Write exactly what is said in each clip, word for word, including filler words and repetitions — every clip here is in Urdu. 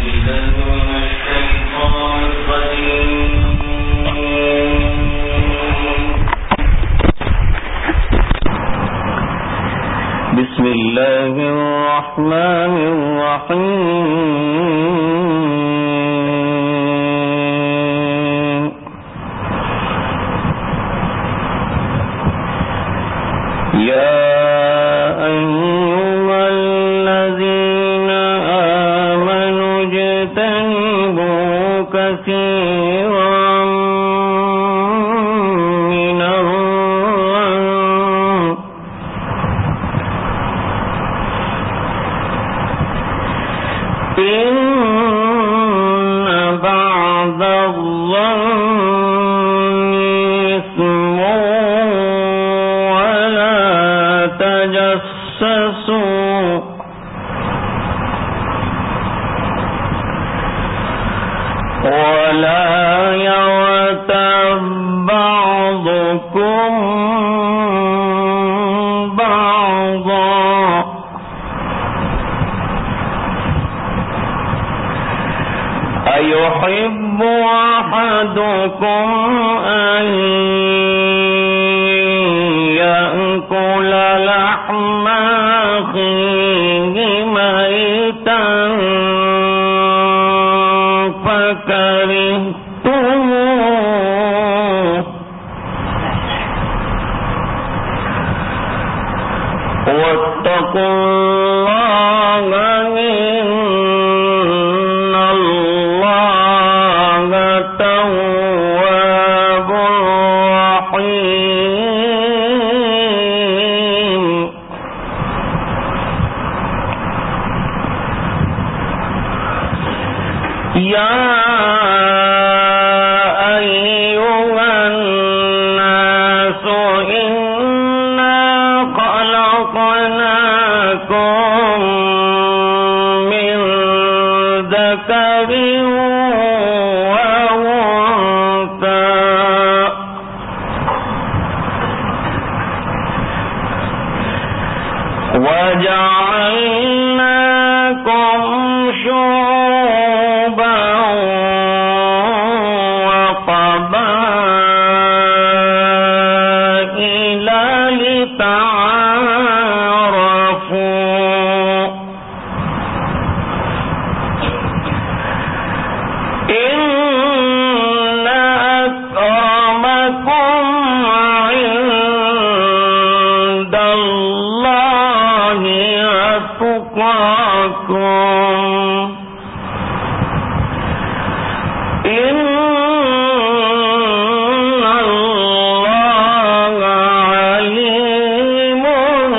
بسم الله الرحمن الرحيم يا أيها الذين آمنوا اجتنبوا كثيرا من الظن إن بعض الظن إثم ولا تجسسوا ولا يغتب بعضكم بعضا أيحب أحدكم أن يأكل لحم أخيه ميتا فكرهتموه واتقوا الله إن الله تواب رحيم يا أيها الناس إنا خلقناكم من ذكر وأنثى وجعلناكم شعوبا وقبائل لتعارفوا إن أكرمكم عند الله أتقاكم إن الله عليم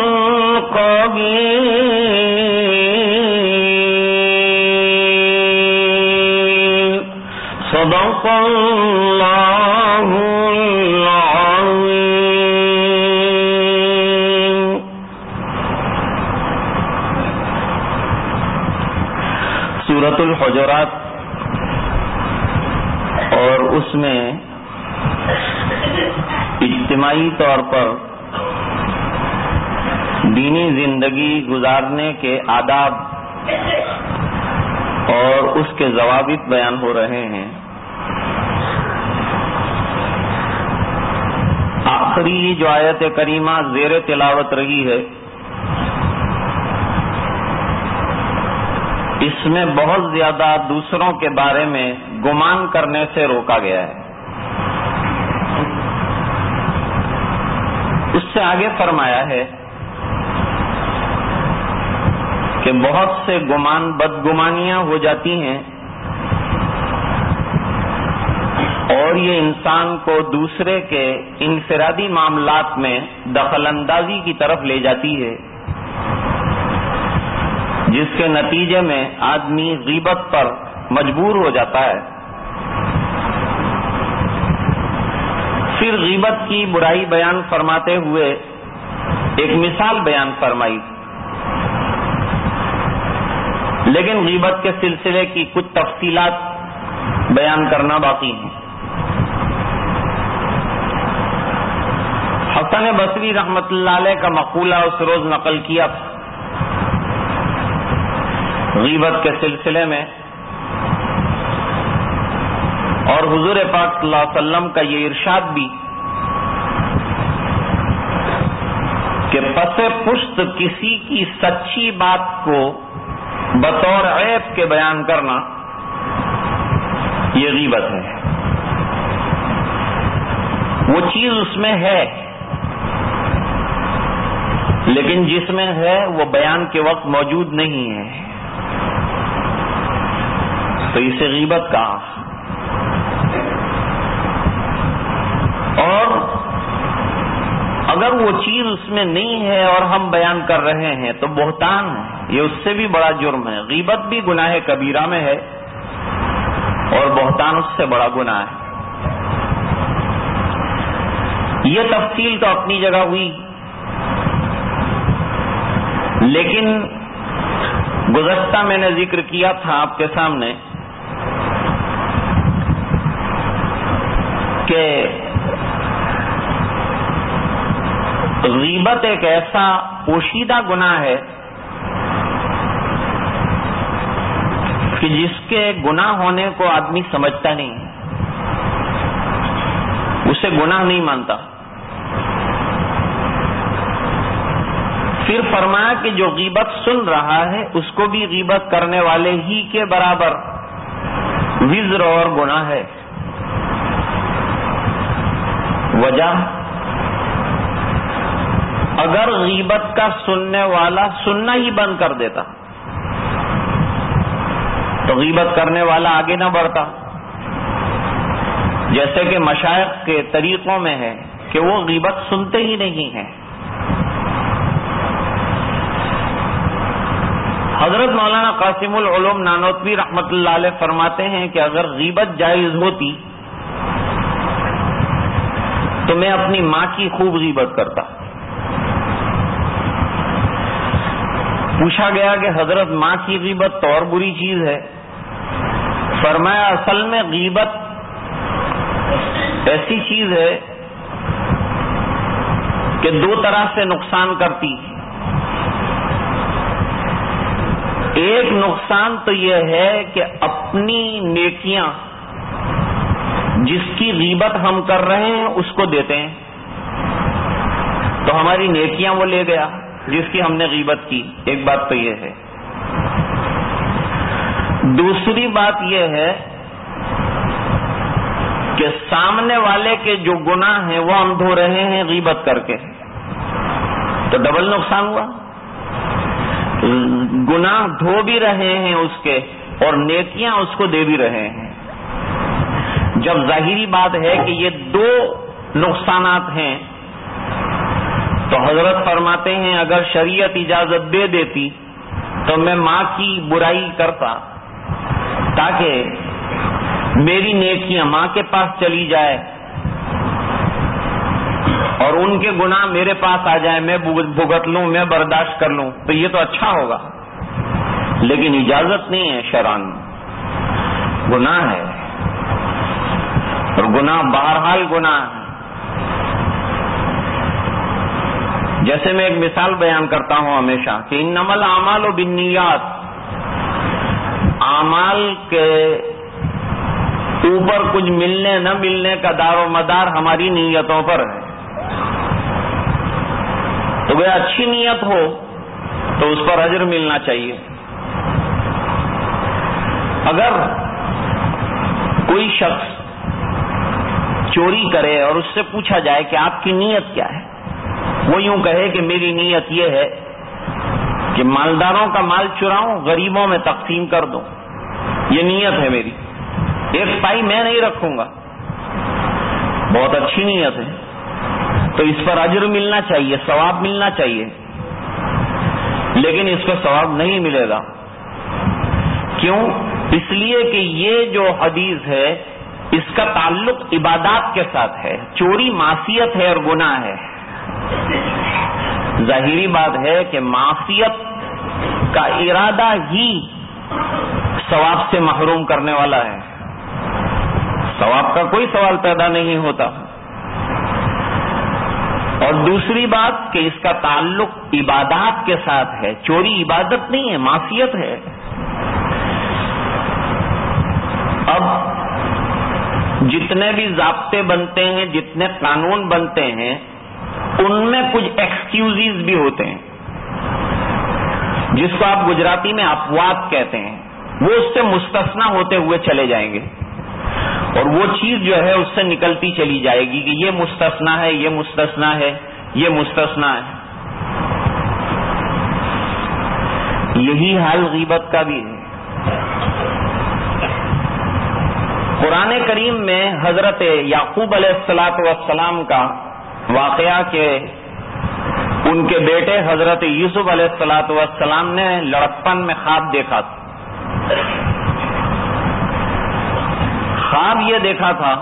خبير صدق الله العظيم सूरतुल हुजुरात और उसमें इज्तिमाई तौर पर दीनी जिंदगी गुजारने के आदाब और उसके जवाबित बयान हो रहे हैं। आखिरी जो आयत करीमा ज़ेर तिलावत रही है, इसमें बहुत ज्यादा दूसरों के बारे में गुमान करने से रोका गया है। उससे आगे फरमाया है कि बहुत से गुमान बदगुमानियां हो जाती हैं और ये इंसान को दूसरे के इनफिरादी मामलात में दखलंदाजी की तरफ ले जाती है, जिसके नतीजे में आदमी गीबत पर मजबूर हो जाता है। फिर गीबत की बुराई बयान फरमाते हुए एक मिसाल बयान फरमाई, लेकिन गीबत के सिलसिले की कुछ तफसीलात बयान करना बाकी है। हसन बसरी रहमतुल्लाह अलैह का मक़ूला उस रोज नकल किया गीबत के सिलसिले में اور حضور پاک صلی اللہ علیہ وسلم کا یہ ارشاد بھی کہ پس پشت کسی کی سچی بات کو بطور عیب کے بیان کرنا یہ غیبت ہے. وہ چیز اس میں ہے لیکن جس میں ہے وہ بیان کے وقت موجود نہیں ہے تو اسے غیبت کہا. اور اگر وہ چیز اس میں نہیں ہے اور ہم بیان کر رہے ہیں تو بہتان ہے, یہ اس سے بھی بڑا جرم ہے. غیبت بھی گناہ کبیرہ میں ہے اور بہتان اس سے بڑا گناہ ہے. یہ تفصیل تو اپنی جگہ ہوئی, لیکن گزشتہ میں نے ذکر کیا تھا آپ کے سامنے کہ غیبت ایک ایسا پوشیدہ گناہ ہے کہ جس کے گناہ ہونے کو آدمی سمجھتا نہیں, اسے گناہ نہیں مانتا. پھر فرمایا کہ جو غیبت سن رہا ہے اس کو بھی غیبت کرنے والے ہی کے برابر وزر اور گناہ ہے. وجہ, اگر غیبت کا سننے والا سننا ہی بند کر دیتا تو غیبت کرنے والا آگے نہ بڑھتا. جیسے کہ مشائخ کے طریقوں میں ہے کہ وہ غیبت سنتے ہی نہیں ہیں. حضرت مولانا قاسم العلوم نانوتوی رحمت اللہ علیہ فرماتے ہیں کہ اگر غیبت جائز ہوتی تو میں اپنی ماں کی خوب غیبت کرتا. پوچھا گیا کہ حضرت ماں کی غیبت تو اور بری چیز ہے. فرمایا اصل میں غیبت ایسی چیز ہے کہ دو طرح سے نقصان کرتی. ایک نقصان تو یہ ہے کہ اپنی نیکیاں جس کی غیبت ہم کر رہے ہیں اس کو دیتے ہیں تو ہماری نیکیاں وہ لے گیا جس کی ہم نے غیبت کی. ایک بات تو یہ ہے. دوسری بات یہ ہے کہ سامنے والے کے جو گناہ ہیں وہ ہم دھو رہے ہیں غیبت کر کے, تو ڈبل نقصان ہوا. گناہ دھو بھی رہے ہیں اس کے اور نیکیاں اس کو دے بھی رہے ہیں. جب ظاہری بات ہے کہ یہ دو نقصانات ہیں تو حضرت فرماتے ہیں اگر شریعت اجازت دے دیتی تو میں ماں کی برائی کرتا تاکہ میری نیکیاں ماں کے پاس چلی جائے اور ان کے گناہ میرے پاس آ جائیں, میں بھگت لوں, میں برداشت کر لوں, تو یہ تو اچھا ہوگا. لیکن اجازت نہیں ہے شرعاً, گناہ ہے اور گناہ بہرحال گناہ ہے. جیسے میں ایک مثال بیان کرتا ہوں ہمیشہ کہ انما الاعمال بالنیات, اعمال کے اوپر کچھ ملنے نہ ملنے کا دار و مدار ہماری نیتوں پر ہے. تو اگر اچھی نیت ہو تو اس پر اجر ملنا چاہیے. اگر کوئی شخص چوری کرے اور اس سے پوچھا جائے کہ آپ کی نیت کیا ہے, وہ یوں کہے کہ میری نیت یہ ہے کہ مالداروں کا مال چراؤں, غریبوں میں تقسیم کر دوں, یہ نیت ہے میری, ایک پائی میں نہیں رکھوں گا. بہت اچھی نیت ہے, تو اس پر اجر ملنا چاہیے, ثواب ملنا چاہیے, لیکن اس کو ثواب نہیں ملے گا. کیوں؟ اس لیے کہ یہ جو حدیث ہے اس کا تعلق عبادات کے ساتھ ہے. چوری معصیت ہے اور گناہ ہے. ظاہری بات ہے کہ معصیت کا ارادہ ہی ثواب سے محروم کرنے والا ہے. ثواب کا کوئی سوال پیدا نہیں ہوتا. اور دوسری بات کہ اس کا تعلق عبادات کے ساتھ ہے. چوری عبادت نہیں ہے, معصیت ہے. اب جتنے بھی ضابطے بنتے ہیں، جتنے قانون بنتے ہیں، ان میں کچھ ایکسکیوزز بھی ہوتے ہیں، جس کو آپ گجراتی میں اپوات کہتے ہیں. وہ اس سے مستثنا ہوتے ہوئے چلے جائیں گے، اور وہ چیز جو ہے اس سے نکلتی چلی جائے گی کہ یہ مستثنا ہے، یہ مستثنا ہے، یہ مستثنا ہے. یہی حال غیبت کا بھی ہے. قرآن کریم میں حضرت یعقوب علیہ الصلاۃ والسلام کا واقعہ کہ ان کے بیٹے حضرت یوسف علیہ الصلاۃ والسلام نے لڑکپن میں خواب دیکھا تھا. خواب یہ دیکھا تھا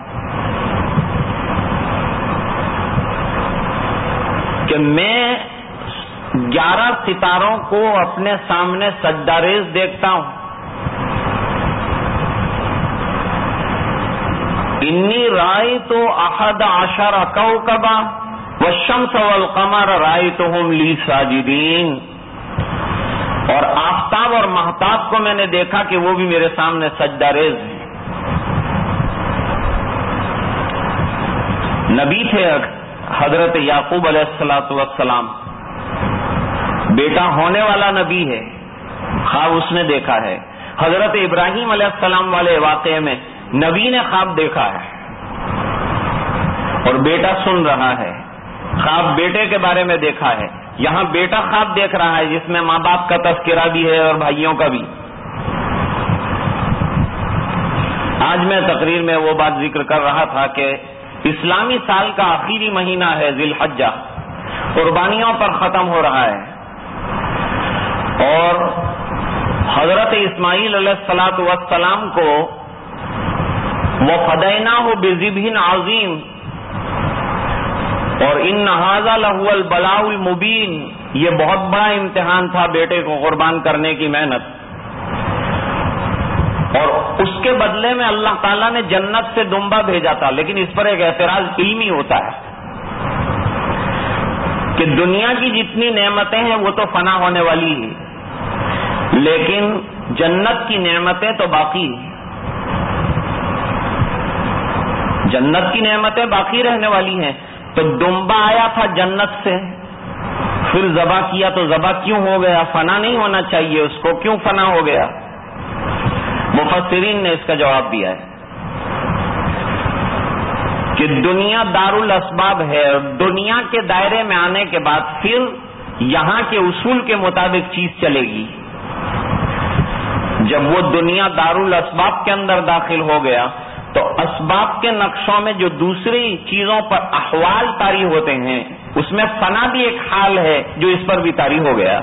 کہ میں گیارہ ستاروں کو اپنے سامنے سجدہ ریز دیکھتا ہوں. انی رأیت احد عشر کوکبا والشمس والقمر رأیتهم لی ساجدین. اور آفتاب اور مہتاب کو میں نے دیکھا کہ وہ بھی میرے سامنے سجدہ ریز ہیں. نبی تھے حضرت یعقوب علیہ الصلاۃ والسلام، بیٹا ہونے والا نبی ہے، خواب اس نے دیکھا ہے. حضرت ابراہیم علیہ السلام والے واقعے میں نبی نے خواب دیکھا ہے اور بیٹا سن رہا ہے. خواب بیٹے کے بارے میں دیکھا ہے. یہاں بیٹا خواب دیکھ رہا ہے جس میں ماں باپ کا تذکرہ بھی ہے اور بھائیوں کا بھی. آج میں تقریر میں وہ بات ذکر کر رہا تھا کہ اسلامی سال کا آخری مہینہ ہے ذی الحجہ، قربانیوں پر ختم ہو رہا ہے، اور حضرت اسماعیل علیہ الصلاۃ والسلام کو وَفَدَيْنَاهُ بِذِبْحٍ عَظِيمٍ اور إِنَّ هَذَا لَهُوَ الْبَلَاءُ الْمُبِينُ، یہ بہت بڑا امتحان تھا بیٹے کو قربان کرنے کی محنت. اور اس کے بدلے میں اللہ تعالیٰ نے جنت سے دمبا بھیجا تھا. لیکن اس پر ایک اعتراض علمی ہوتا ہے کہ دنیا کی جتنی نعمتیں ہیں وہ تو فنا ہونے والی ہیں، لیکن جنت کی نعمتیں تو باقی ہیں. جنت کی نعمتیں باقی رہنے والی ہیں. تو دمبا آیا تھا جنت سے، پھر ذبح کیا تو ذبح کیوں ہو گیا؟ فنا نہیں ہونا چاہیے اس کو، کیوں فنا ہو گیا؟ مفسرین نے اس کا جواب دیا ہے کہ دنیا دار الاسباب ہے، اور دنیا کے دائرے میں آنے کے بعد پھر یہاں کے اصول کے مطابق چیز چلے گی. جب وہ دنیا دار الاسباب کے اندر داخل ہو گیا تو اسباب کے نقشوں میں جو دوسری چیزوں پر احوال طاری ہوتے ہیں اس میں فنا بھی ایک حال ہے جو اس پر بھی طاری ہو گیا.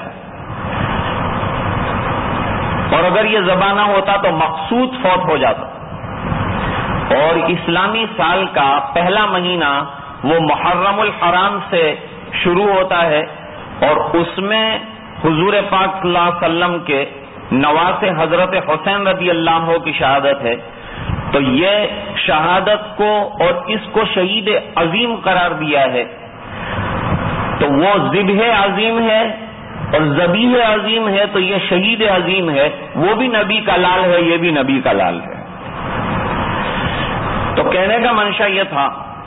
اور اگر یہ ذبح نہ ہوتا تو مقصود فوت ہو جاتا. اور اسلامی سال کا پہلا مہینہ وہ محرم الحرام سے شروع ہوتا ہے، اور اس میں حضور پاک صلی اللہ علیہ وسلم کے نواسے حضرت حسین رضی اللہ عنہ کی شہادت ہے. تو یہ شہادت کو اور اس کو شہید عظیم قرار دیا ہے. تو وہ ذبح عظیم ہے اور ذبیح عظیم ہے، تو یہ شہید عظیم ہے. وہ بھی نبی کا لال ہے، یہ بھی نبی کا لال ہے. تو کہنے کا منشا یہ تھا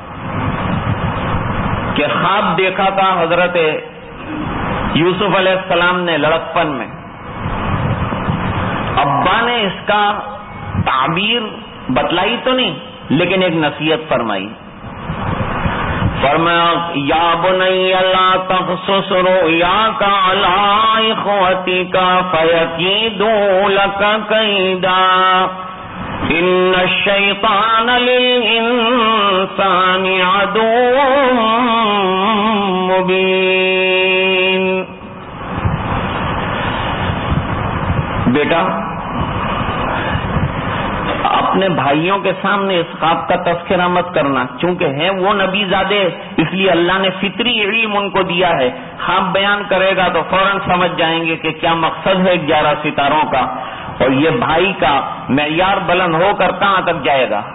کہ خواب دیکھا تھا حضرت یوسف علیہ السلام نے لڑکپن میں. ابا نے اس کا تعبیر بتلائی تو نہیں، لیکن ایک نصیحت فرمائی. فرمایا یا بنی لا تقصص رؤیاک علی اخوتک فیکیدوا لک کیدا ان الشیطان للانسان عدو مبین. بیٹا اپنے بھائیوں کے سامنے اس خواب کا تذکرہ مت کرنا، چونکہ ہیں وہ نبی زادے، اس لیے اللہ نے فطری علم ان کو دیا ہے. خواب بیان کرے گا تو فوراً سمجھ جائیں گے کہ کیا مقصد ہے گیارہ ستاروں کا، اور یہ بھائی کا معیار بلند ہو کر کہاں تک جائے گا.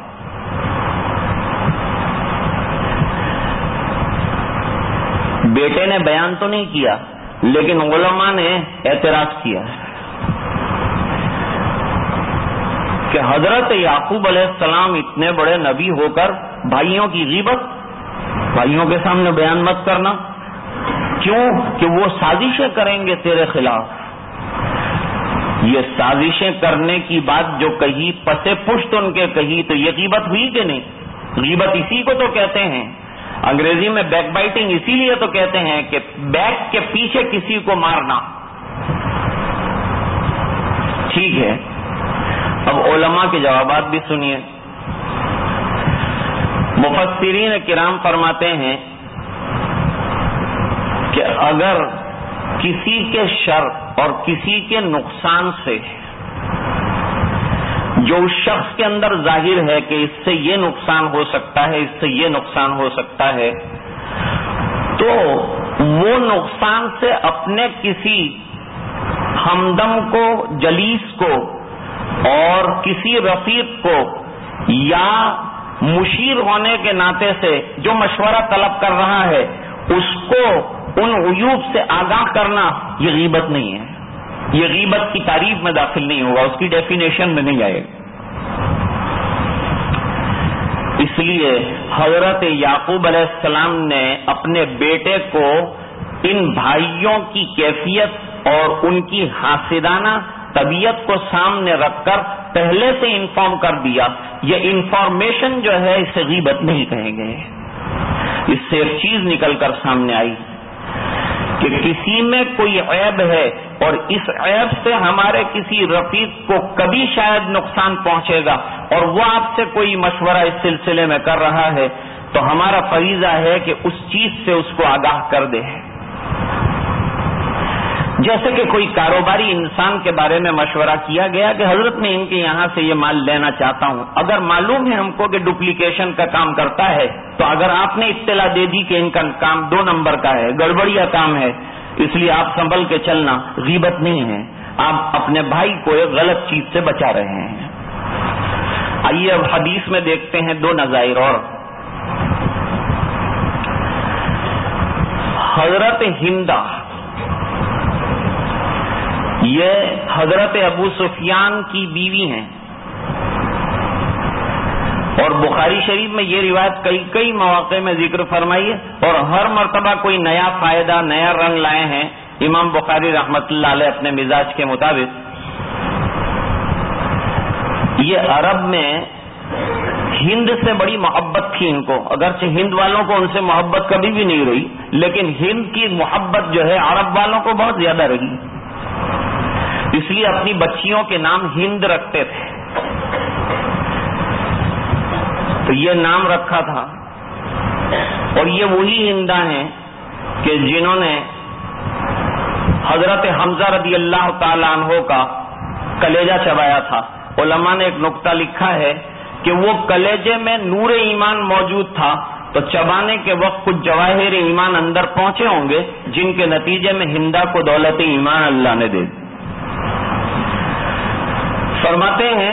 بیٹے نے بیان تو نہیں کیا، لیکن علماء نے اعتراض کیا. کہ حضرت یعقوب علیہ السلام اتنے بڑے نبی ہو کر بھائیوں کی غیبت بھائیوں کے سامنے بیان مت کرنا. کیوں؟ کہ وہ سازشیں کریں گے تیرے خلاف. یہ سازشیں کرنے کی بات جو کہی پسے پشت ان کے کہی تو یہ غیبت ہوئی کہ نہیں؟ غیبت اسی کو تو کہتے ہیں. انگریزی میں بیک بائٹنگ اسی لیے تو کہتے ہیں کہ بیک کے پیچھے کسی کو مارنا. ٹھیک ہے، اب علماء کے جوابات بھی سنیے. مفسرین کرام فرماتے ہیں کہ اگر کسی کے شر اور کسی کے نقصان سے جو اس شخص کے اندر ظاہر ہے کہ اس سے یہ نقصان ہو سکتا ہے، اس سے یہ نقصان ہو سکتا ہے، تو وہ نقصان سے اپنے کسی ہمدم کو، جلیس کو اور کسی رفیق کو یا مشیر ہونے کے ناطے سے جو مشورہ طلب کر رہا ہے اس کو ان عیوب سے آگاہ کرنا، یہ غیبت نہیں ہے. یہ غیبت کی تعریف میں داخل نہیں ہوگا، اس کی ڈیفینیشن میں نہیں آئے گا. اس لیے حضرت یعقوب علیہ السلام نے اپنے بیٹے کو ان بھائیوں کی کیفیت اور ان کی حاسدانہ طبیعت کو سامنے رکھ کر پہلے سے انفارم کر دیا. یہ انفارمیشن جو ہے اسے غیبت نہیں کہیں گے. اس سے ایک چیز نکل کر سامنے آئی کہ کسی میں کوئی عیب ہے اور اس عیب سے ہمارے کسی رفیق کو کبھی شاید نقصان پہنچے گا اور وہ آپ سے کوئی مشورہ اس سلسلے میں کر رہا ہے تو ہمارا فریضہ ہے کہ اس چیز سے اس کو آگاہ کر دے. جیسے کہ کوئی کاروباری انسان کے بارے میں مشورہ کیا گیا کہ حضرت میں ان کے یہاں سے یہ مال لینا چاہتا ہوں، اگر معلوم ہے ہم کو کہ ڈپلیکیشن کا کام کرتا ہے تو اگر آپ نے اطلاع دے دی کہ ان کا کام دو نمبر کا ہے، گڑبڑیا کام ہے، اس لیے آپ سنبھل کے چلنا، غیبت نہیں ہے. آپ اپنے بھائی کو ایک غلط چیز سے بچا رہے ہیں. آئیے اب حدیث میں دیکھتے ہیں دو نظائر اور. حضرت ہندہ یہ حضرت ابو سفیان کی بیوی ہیں اور بخاری شریف میں یہ روایت کئی کئی مواقع میں ذکر فرمائی ہے اور ہر مرتبہ کوئی نیا فائدہ، نیا رنگ لائے ہیں امام بخاری رحمت اللہ علیہ اپنے مزاج کے مطابق. یہ عرب میں ہند سے بڑی محبت تھی ان کو، اگرچہ ہند والوں کو ان سے محبت کبھی بھی نہیں رہی لیکن ہند کی محبت جو ہے عرب والوں کو بہت زیادہ رہی، اس لیے اپنی بچیوں کے نام ہند رکھتے تھے. تو یہ نام رکھا تھا اور یہ وہی ہندہ ہیں کہ جنہوں نے حضرت حمزہ رضی اللہ تعالی عنہ کا کلیجہ چبایا تھا. علماء نے ایک نقطہ لکھا ہے کہ وہ کلیجے میں نور ایمان موجود تھا تو چبانے کے وقت کچھ جواہر ایمان اندر پہنچے ہوں گے جن کے نتیجے میں ہندہ کو دولت ایمان اللہ نے دے دی. فرماتے ہیں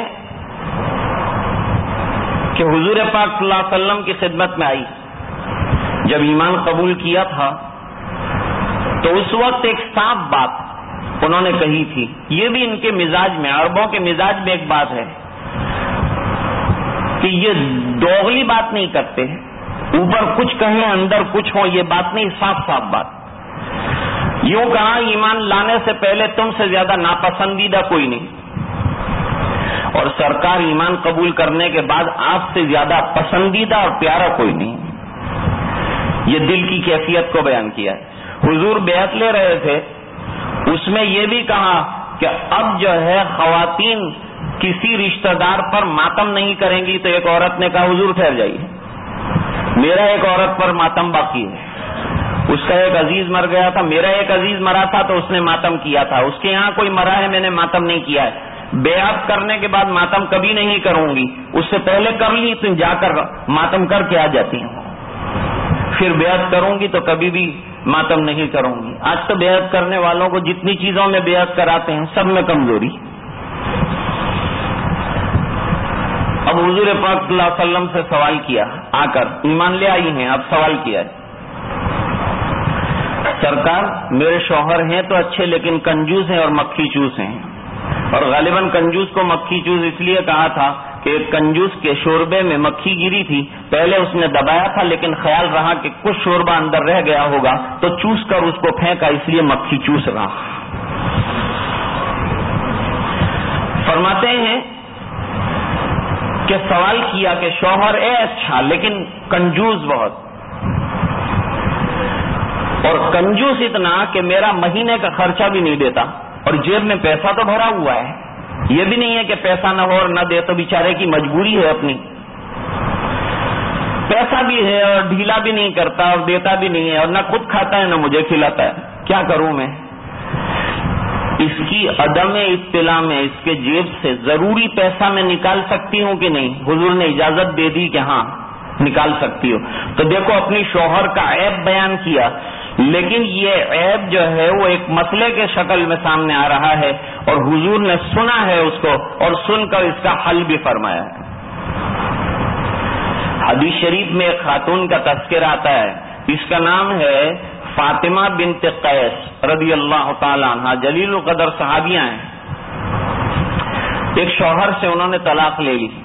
کہ حضور پاک صلی اللہ علیہ وسلم کی خدمت میں آئی، جب ایمان قبول کیا تھا تو اس وقت ایک صاف بات انہوں نے کہی تھی. یہ بھی ان کے مزاج میں، عربوں کے مزاج میں ایک بات ہے کہ یہ دوغلی بات نہیں کرتے، اوپر کچھ کہیں اندر کچھ ہو، یہ بات نہیں، صاف صاف بات. یوں کہا ایمان لانے سے پہلے تم سے زیادہ ناپسندیدہ کوئی نہیں اور سرکار ایمان قبول کرنے کے بعد آپ سے زیادہ پسندیدہ اور پیارا کوئی نہیں. یہ دل کی کیفیت کو بیان کیا ہے. حضور بیعت لے رہے تھے، اس میں یہ بھی کہا کہ اب جو ہے خواتین کسی رشتہ دار پر ماتم نہیں کریں گی. تو ایک عورت نے کہا حضور ٹھہر جائیے، میرا ایک عورت پر ماتم باقی ہے، اس کا ایک عزیز مر گیا تھا، میرا ایک عزیز مرا تھا تو اس نے ماتم کیا تھا، اس کے یہاں کوئی مرا ہے میں نے ماتم نہیں کیا ہے. بیعت کرنے کے بعد ماتم کبھی نہیں کروں گی، اس سے پہلے کر لی تو جا کر ماتم کر کے آ جاتی ہوں، پھر بیعت کروں گی تو کبھی بھی ماتم نہیں کروں گی. آج تو بیعت کرنے والوں کو جتنی چیزوں میں بیعت کراتے ہیں سب میں کمزوری. اب حضور پاک صلی اللہ علیہ وسلم سے سوال کیا، آ کر ایمان لے آئی ہیں، اب سوال کیا ہے، سرکار میرے شوہر ہیں تو اچھے لیکن کنجوس ہیں اور مکھی چوس ہیں، اور غالباً کنجوس کو مکھی چوس اس لیے کہا تھا کہ ایک کنجوس کے شوربے میں مکھی گری تھی، پہلے اس نے دبایا تھا لیکن خیال رہا کہ کچھ شوربہ اندر رہ گیا ہوگا تو چوس کر اس کو پھینکا، اس لیے مکھی چوس رہا۔ فرماتے ہیں کہ سوال کیا کہ شوہر ہے اچھا لیکن کنجوس بہت، اور کنجوس اتنا کہ میرا مہینے کا خرچہ بھی نہیں دیتا، اور جیب میں پیسہ تو بھرا ہوا ہے، یہ بھی نہیں ہے کہ پیسہ نہ ہو اور نہ دے، تو بیچارے کی مجبوری ہے اپنی، پیسہ بھی ہے اور ڈھیلا بھی نہیں کرتا اور دیتا بھی نہیں ہے، اور نہ خود کھاتا ہے نہ مجھے کھلاتا ہے، کیا کروں میں؟ اس کی عدم اطلاع میں اس کے جیب سے ضروری پیسہ میں نکال سکتی ہوں کہ نہیں؟ حضور نے اجازت دے دی کہ ہاں نکال سکتی ہو۔ تو دیکھو اپنی شوہر کا عیب بیان کیا، لیکن یہ عیب جو ہے وہ ایک مسئلے کے شکل میں سامنے آ رہا ہے، اور حضور نے سنا ہے اس کو اور سن کر اس کا حل بھی فرمایا ہے۔ حدیث شریف میں ایک خاتون کا تذکرہ آتا ہے، اس کا نام ہے فاطمہ بنت قیس رضی اللہ تعالی عنہ، جلیل القدر صحابیہ ہیں۔ ایک شوہر سے انہوں نے طلاق لے لی،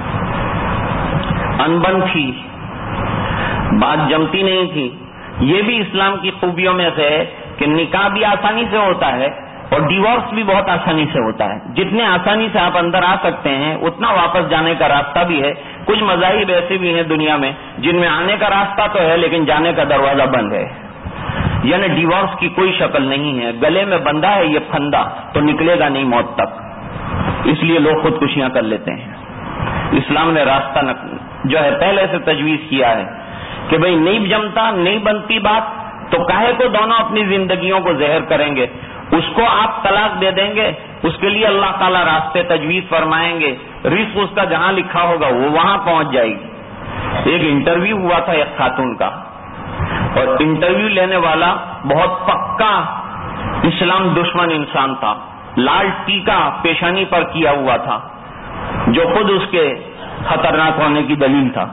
انبن تھی، بات جمتی نہیں تھی۔ یہ بھی اسلام کی خوبیوں میں سے ہے کہ نکاح بھی آسانی سے ہوتا ہے اور ڈیورس بھی بہت آسانی سے ہوتا ہے۔ جتنے آسانی سے آپ اندر آ سکتے ہیں اتنا واپس جانے کا راستہ بھی ہے۔ کچھ مذاہب ایسے بھی ہیں دنیا میں جن میں آنے کا راستہ تو ہے لیکن جانے کا دروازہ بند ہے، یعنی ڈیورس کی کوئی شکل نہیں ہے، گلے میں بندھا ہے یہ پھندا تو نکلے گا نہیں موت تک، اس لیے لوگ خودکشیاں کر لیتے ہیں۔ اسلام نے راستہ جو ہے پہلے سے تجویز کیا ہے کہ بھئی نہیں جمتا نہیں بنتی بات تو کاہے کو دونوں اپنی زندگیوں کو زہر کریں گے، اس کو آپ طلاق دے دیں گے، اس کے لیے اللہ تعالیٰ راستے تجویز فرمائیں گے، رزق اس کا جہاں لکھا ہوگا وہ وہاں پہنچ جائے گی۔ ایک انٹرویو ہوا تھا ایک خاتون کا، اور انٹرویو لینے والا بہت پکا اسلام دشمن انسان تھا، لال ٹیکا پیشانی پر کیا ہوا تھا جو خود اس کے خطرناک ہونے کی دلیل تھا۔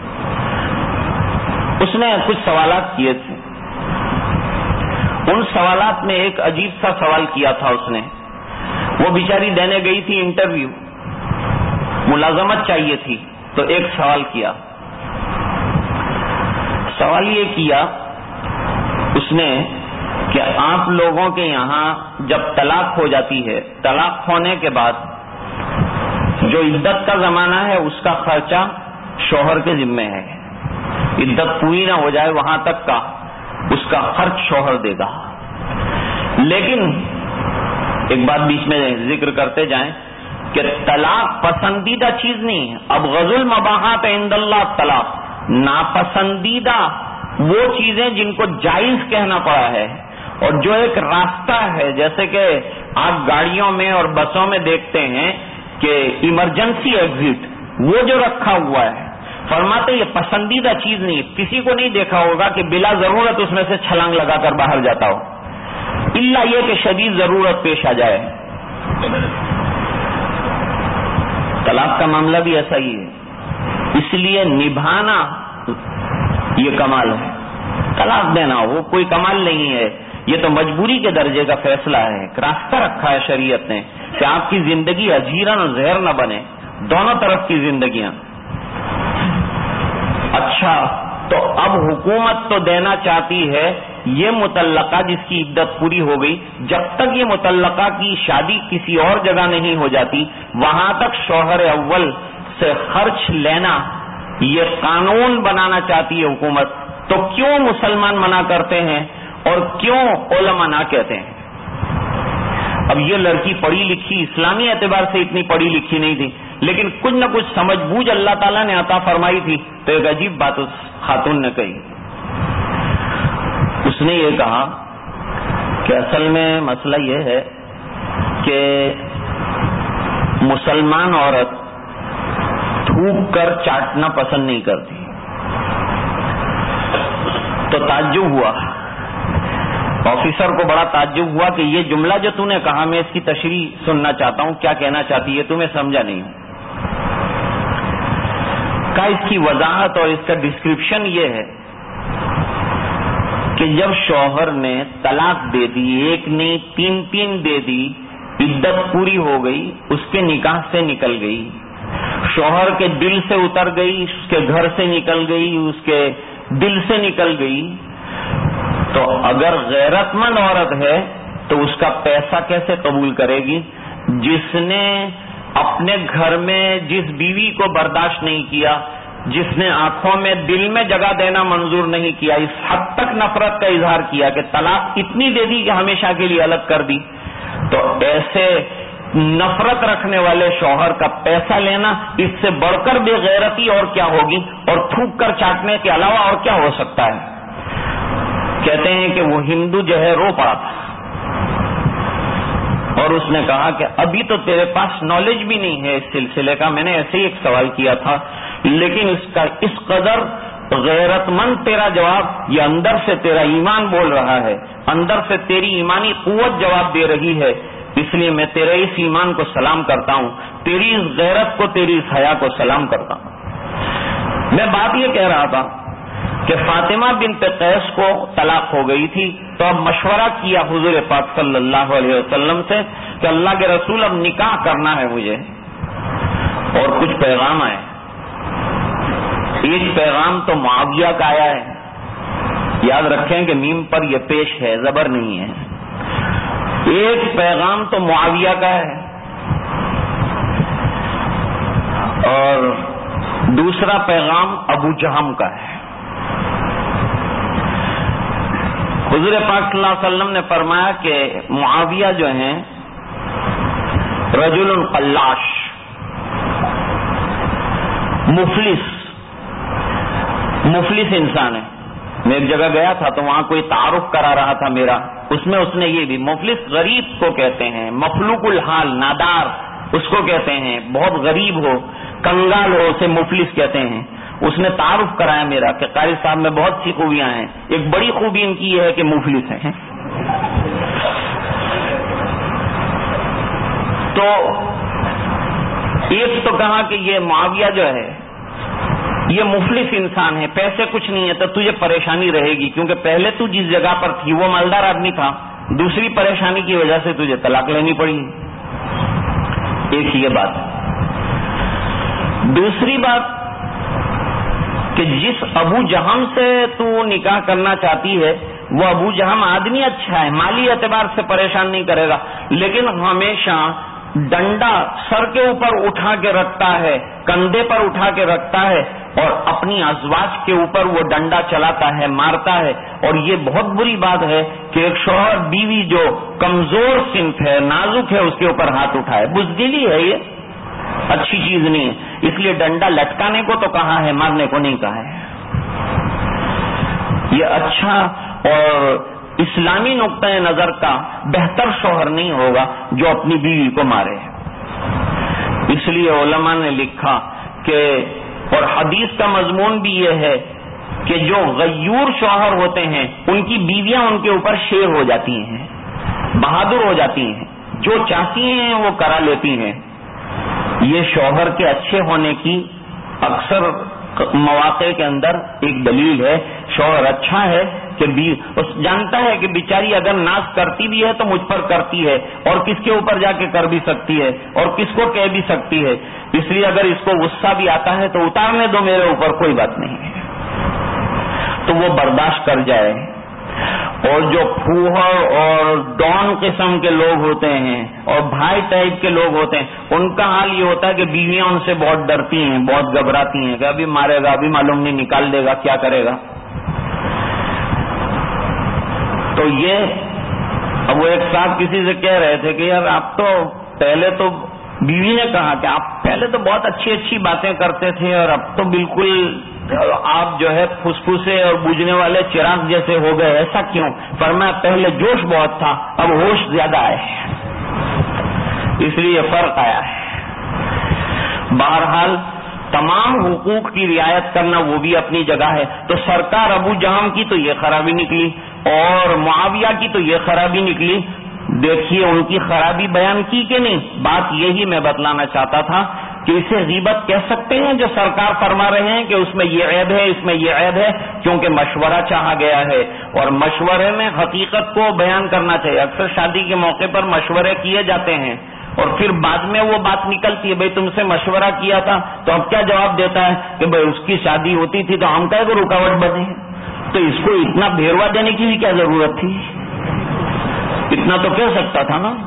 اس نے کچھ سوالات کیے تھے، ان سوالات میں ایک عجیب سا سوال کیا تھا اس نے، وہ بیچاری دینے گئی تھی انٹرویو، ملازمت چاہیے تھی، تو ایک سوال کیا، سوال یہ کیا اس نے کہ آپ لوگوں کے یہاں جب طلاق ہو جاتی ہے، طلاق ہونے کے بعد جو عدت کا زمانہ ہے اس کا خرچہ شوہر کے ذمہ ہے، عدت پوری نہ ہو جائے وہاں تک کا اس کا خرچ شوہر دے گا۔ لیکن ایک بات بیچ میں ذکر کرتے جائیں کہ طلاق پسندیدہ چیز نہیں ہے، اب غض المباحات عند اللہ طلاق، ناپسندیدہ وہ چیزیں جن کو جائز کہنا پڑا ہے، اور جو ایک راستہ ہے، جیسے کہ آپ گاڑیوں میں اور بسوں میں دیکھتے ہیں کہ ایمرجنسی ایگزٹ وہ جو رکھا ہوا ہے، فرماتے یہ پسندیدہ چیز نہیں، کسی کو نہیں دیکھا ہوگا کہ بلا ضرورت اس میں سے چھلانگ لگا کر باہر جاتا ہو، الا یہ کہ شدید ضرورت پیش آ جائے۔ طلاق کا معاملہ بھی ایسا ہی ہے، اس لیے نبھانا یہ کمال ہے، طلاق دینا وہ کوئی کمال نہیں ہے، یہ تو مجبوری کے درجے کا فیصلہ ہے، ایک راستہ رکھا ہے شریعت نے کہ آپ کی زندگی اجیرن اور زہر نہ بنے، دونوں طرف کی زندگیاں۔ اچھا تو اب حکومت تو دینا چاہتی ہے یہ متعلقہ جس کی عدت پوری ہو گئی، جب تک یہ متعلقہ کی شادی کسی اور جگہ نہیں ہو جاتی وہاں تک شوہر اول سے خرچ لینا یہ قانون بنانا چاہتی ہے حکومت، تو کیوں مسلمان منع کرتے ہیں اور کیوں علماء نہ کہتے ہیں؟ اب یہ لڑکی پڑھی لکھی اسلامی اعتبار سے اتنی پڑھی لکھی نہیں تھی، لیکن کچھ نہ کچھ سمجھ بوجھ اللہ تعالیٰ نے عطا فرمائی تھی، تو ایک عجیب بات اس خاتون نے کہی، اس نے یہ کہا کہ اصل میں مسئلہ یہ ہے کہ مسلمان عورت تھوک کر چاٹنا پسند نہیں کرتی۔ تو تعجب ہوا، آفیسر کو بڑا تعجب ہوا کہ یہ جملہ جو تو نے کہا میں اس کی تشریح سننا چاہتا ہوں، کیا کہنا چاہتی ہے تمہیں سمجھا نہیں ہوں۔ کا اس کی وضاحت اور اس کا ڈسکرپشن یہ ہے کہ جب شوہر نے طلاق دے دی، ایک نہیں تین تین دے دی، عدت پوری ہو گئی، اس کے نکاح سے نکل گئی، شوہر کے دل سے اتر گئی، اس کے گھر سے نکل گئی، اس کے دل سے نکل گئی، تو اگر غیرت مند عورت ہے تو اس کا پیسہ کیسے قبول کرے گی؟ جس نے اپنے گھر میں جس بیوی کو برداشت نہیں کیا، جس نے آنکھوں میں دل میں جگہ دینا منظور نہیں کیا، اس حد تک نفرت کا اظہار کیا کہ طلاق اتنی دے دی کہ ہمیشہ کے لیے الگ کر دی، تو ایسے نفرت رکھنے والے شوہر کا پیسہ لینا اس سے بڑھ کر بے غیرتی اور کیا ہوگی، اور تھوک کر چاٹنے کے علاوہ اور کیا ہو سکتا ہے؟ کہتے ہیں کہ وہ ہندو جو ہے رو پڑا تھا اور اس نے کہا کہ ابھی تو تیرے پاس نالج بھی نہیں ہے اس سلسلے کا، میں نے ایسے ہی ایک سوال کیا تھا، لیکن اس کا اس قدر غیرت مند تیرا جواب، یہ اندر سے تیرا ایمان بول رہا ہے، اندر سے تیری ایمانی قوت جواب دے رہی ہے، اس لیے میں تیرے اس ایمان کو سلام کرتا ہوں، تیری اس غیرت کو، تیری اس حیا کو سلام کرتا ہوں۔ میں بات یہ کہہ رہا تھا کہ فاطمہ بنت قیس کو طلاق ہو گئی تھی، تو اب مشورہ کیا حضور پاک صلی اللہ علیہ وسلم سے کہ اللہ کے رسول اب نکاح کرنا ہے مجھے، اور کچھ پیغام آئے۔ ایک پیغام تو معاویہ کا آیا ہے، یاد رکھیں کہ میم پر یہ پیش ہے، زبر نہیں ہے۔ ایک پیغام تو معاویہ کا ہے اور دوسرا پیغام ابو جہم کا ہے۔ حضور پاک صلی اللہ علیہ وسلم نے فرمایا کہ معاویہ جو ہیں رجل قلاش، مفلس مفلس انسان ہے۔ میں ایک جگہ گیا تھا تو وہاں کوئی تعارف کرا رہا تھا میرا، اس میں اس نے یہ بھی، مفلس غریب کو کہتے ہیں، مفلوق الحال نادار اس کو کہتے ہیں، بہت غریب ہو، کنگال ہو، اسے مفلس کہتے ہیں۔ اس نے تعارف کرایا میرا کہ قاری صاحب میں بہت سی خوبیاں ہیں، ایک بڑی خوبی ان کی یہ ہے کہ مفلس ہیں۔ تو ایک تو کہا کہ یہ معاویہ جو ہے یہ مفلس انسان ہے، پیسے کچھ نہیں ہے تو تجھے پریشانی رہے گی، کیونکہ پہلے تو جس جگہ پر تھی وہ مالدار آدمی تھا، دوسری پریشانی کی وجہ سے تجھے طلاق لینی پڑی۔ ایک یہ بات۔ دوسری بات کہ جس ابو جہم سے تو نکاح کرنا چاہتی ہے وہ ابو جہم آدمی اچھا ہے، مالی اعتبار سے پریشان نہیں کرے گا، لیکن ہمیشہ ڈنڈا سر کے اوپر اٹھا کے رکھتا ہے، کندھے پر اٹھا کے رکھتا ہے، اور اپنی ازواج کے اوپر وہ ڈنڈا چلاتا ہے، مارتا ہے۔ اور یہ بہت بری بات ہے کہ ایک شوہر بیوی جو کمزور صنف ہے، نازک ہے، اس کے اوپر ہاتھ اٹھائے، بزدلی ہے، یہ اچھی چیز نہیں ہے۔ اس لیے ڈنڈا لٹکانے کو تو کہا ہے، مارنے کو نہیں کہا ہے۔ یہ اچھا اور اسلامی نقطۂ نظر کا بہتر شوہر نہیں ہوگا جو اپنی بیوی کو مارے۔ اس لیے علماء نے لکھا کہ، اور حدیث کا مضمون بھی یہ ہے کہ جو غیور شوہر ہوتے ہیں ان کی بیویاں ان کے اوپر شیر ہو جاتی ہیں، بہادر ہو جاتی ہیں، جو چاہتی ہیں وہ کرا لیتی ہیں۔ یہ شوہر کے اچھے ہونے کی اکثر مواقع کے اندر ایک دلیل ہے۔ شوہر اچھا ہے کہ اس جانتا ہے کہ بیچاری اگر ناز کرتی بھی ہے تو مجھ پر کرتی ہے، اور کس کے اوپر جا کے کر بھی سکتی ہے اور کس کو کہہ بھی سکتی ہے، اس لیے اگر اس کو غصہ بھی آتا ہے تو اتارنے دو میرے اوپر، کوئی بات نہیں ہے، تو وہ برداشت کر جائے۔ اور جو پھوہر اور ڈان قسم کے لوگ ہوتے ہیں اور بھائی ٹائپ کے لوگ ہوتے ہیں، ان کا حال یہ ہوتا ہے کہ بیویاں ان سے بہت ڈرتی ہیں، بہت گھبراتی ہیں کہ ابھی مارے گا، ابھی معلوم نہیں نکال دے گا، کیا کرے گا۔ تو یہ اب وہ ایک صاحب کسی سے کہہ رہے تھے کہ یار آپ تو پہلے تو، بیوی نے کہا کہ آپ پہلے تو بہت اچھی اچھی باتیں کرتے تھے اور اب تو بالکل آپ جو ہے پھسپھسے اور بجھنے والے چراغ جیسے ہو گئے، ایسا کیوں؟ فرمایا پہلے جوش بہت تھا، اب ہوش زیادہ آئے، اس لیے فرق آیا ہے۔ بہرحال تمام حقوق کی رعایت کرنا وہ بھی اپنی جگہ ہے۔ تو سرکار ابو جہم کی تو یہ خرابی نکلی اور معاویہ کی تو یہ خرابی نکلی۔ دیکھیے ان کی خرابی بیان کی کہ نہیں، بات یہی میں بتلانا چاہتا تھا کہ اسے غیبت کہہ سکتے ہیں جو سرکار فرما رہے ہیں کہ اس میں یہ عیب ہے, اس میں یہ عیب ہے, کیونکہ مشورہ چاہا گیا ہے اور مشورے میں حقیقت کو بیان کرنا چاہیے. اکثر شادی کے موقع پر مشورے کیے جاتے ہیں اور پھر بعد میں وہ بات نکلتی ہے, بھئی تم سے مشورہ کیا تھا, تو اب کیا جواب دیتا ہے کہ بھئی اس کی شادی ہوتی تھی تو ہم کہے کو رکاوٹ بنے. تو اس کو اتنا بھیروا دینے کی بھی کیا ضرورت تھی؟ اتنا تو کہہ سکتا تھا نا.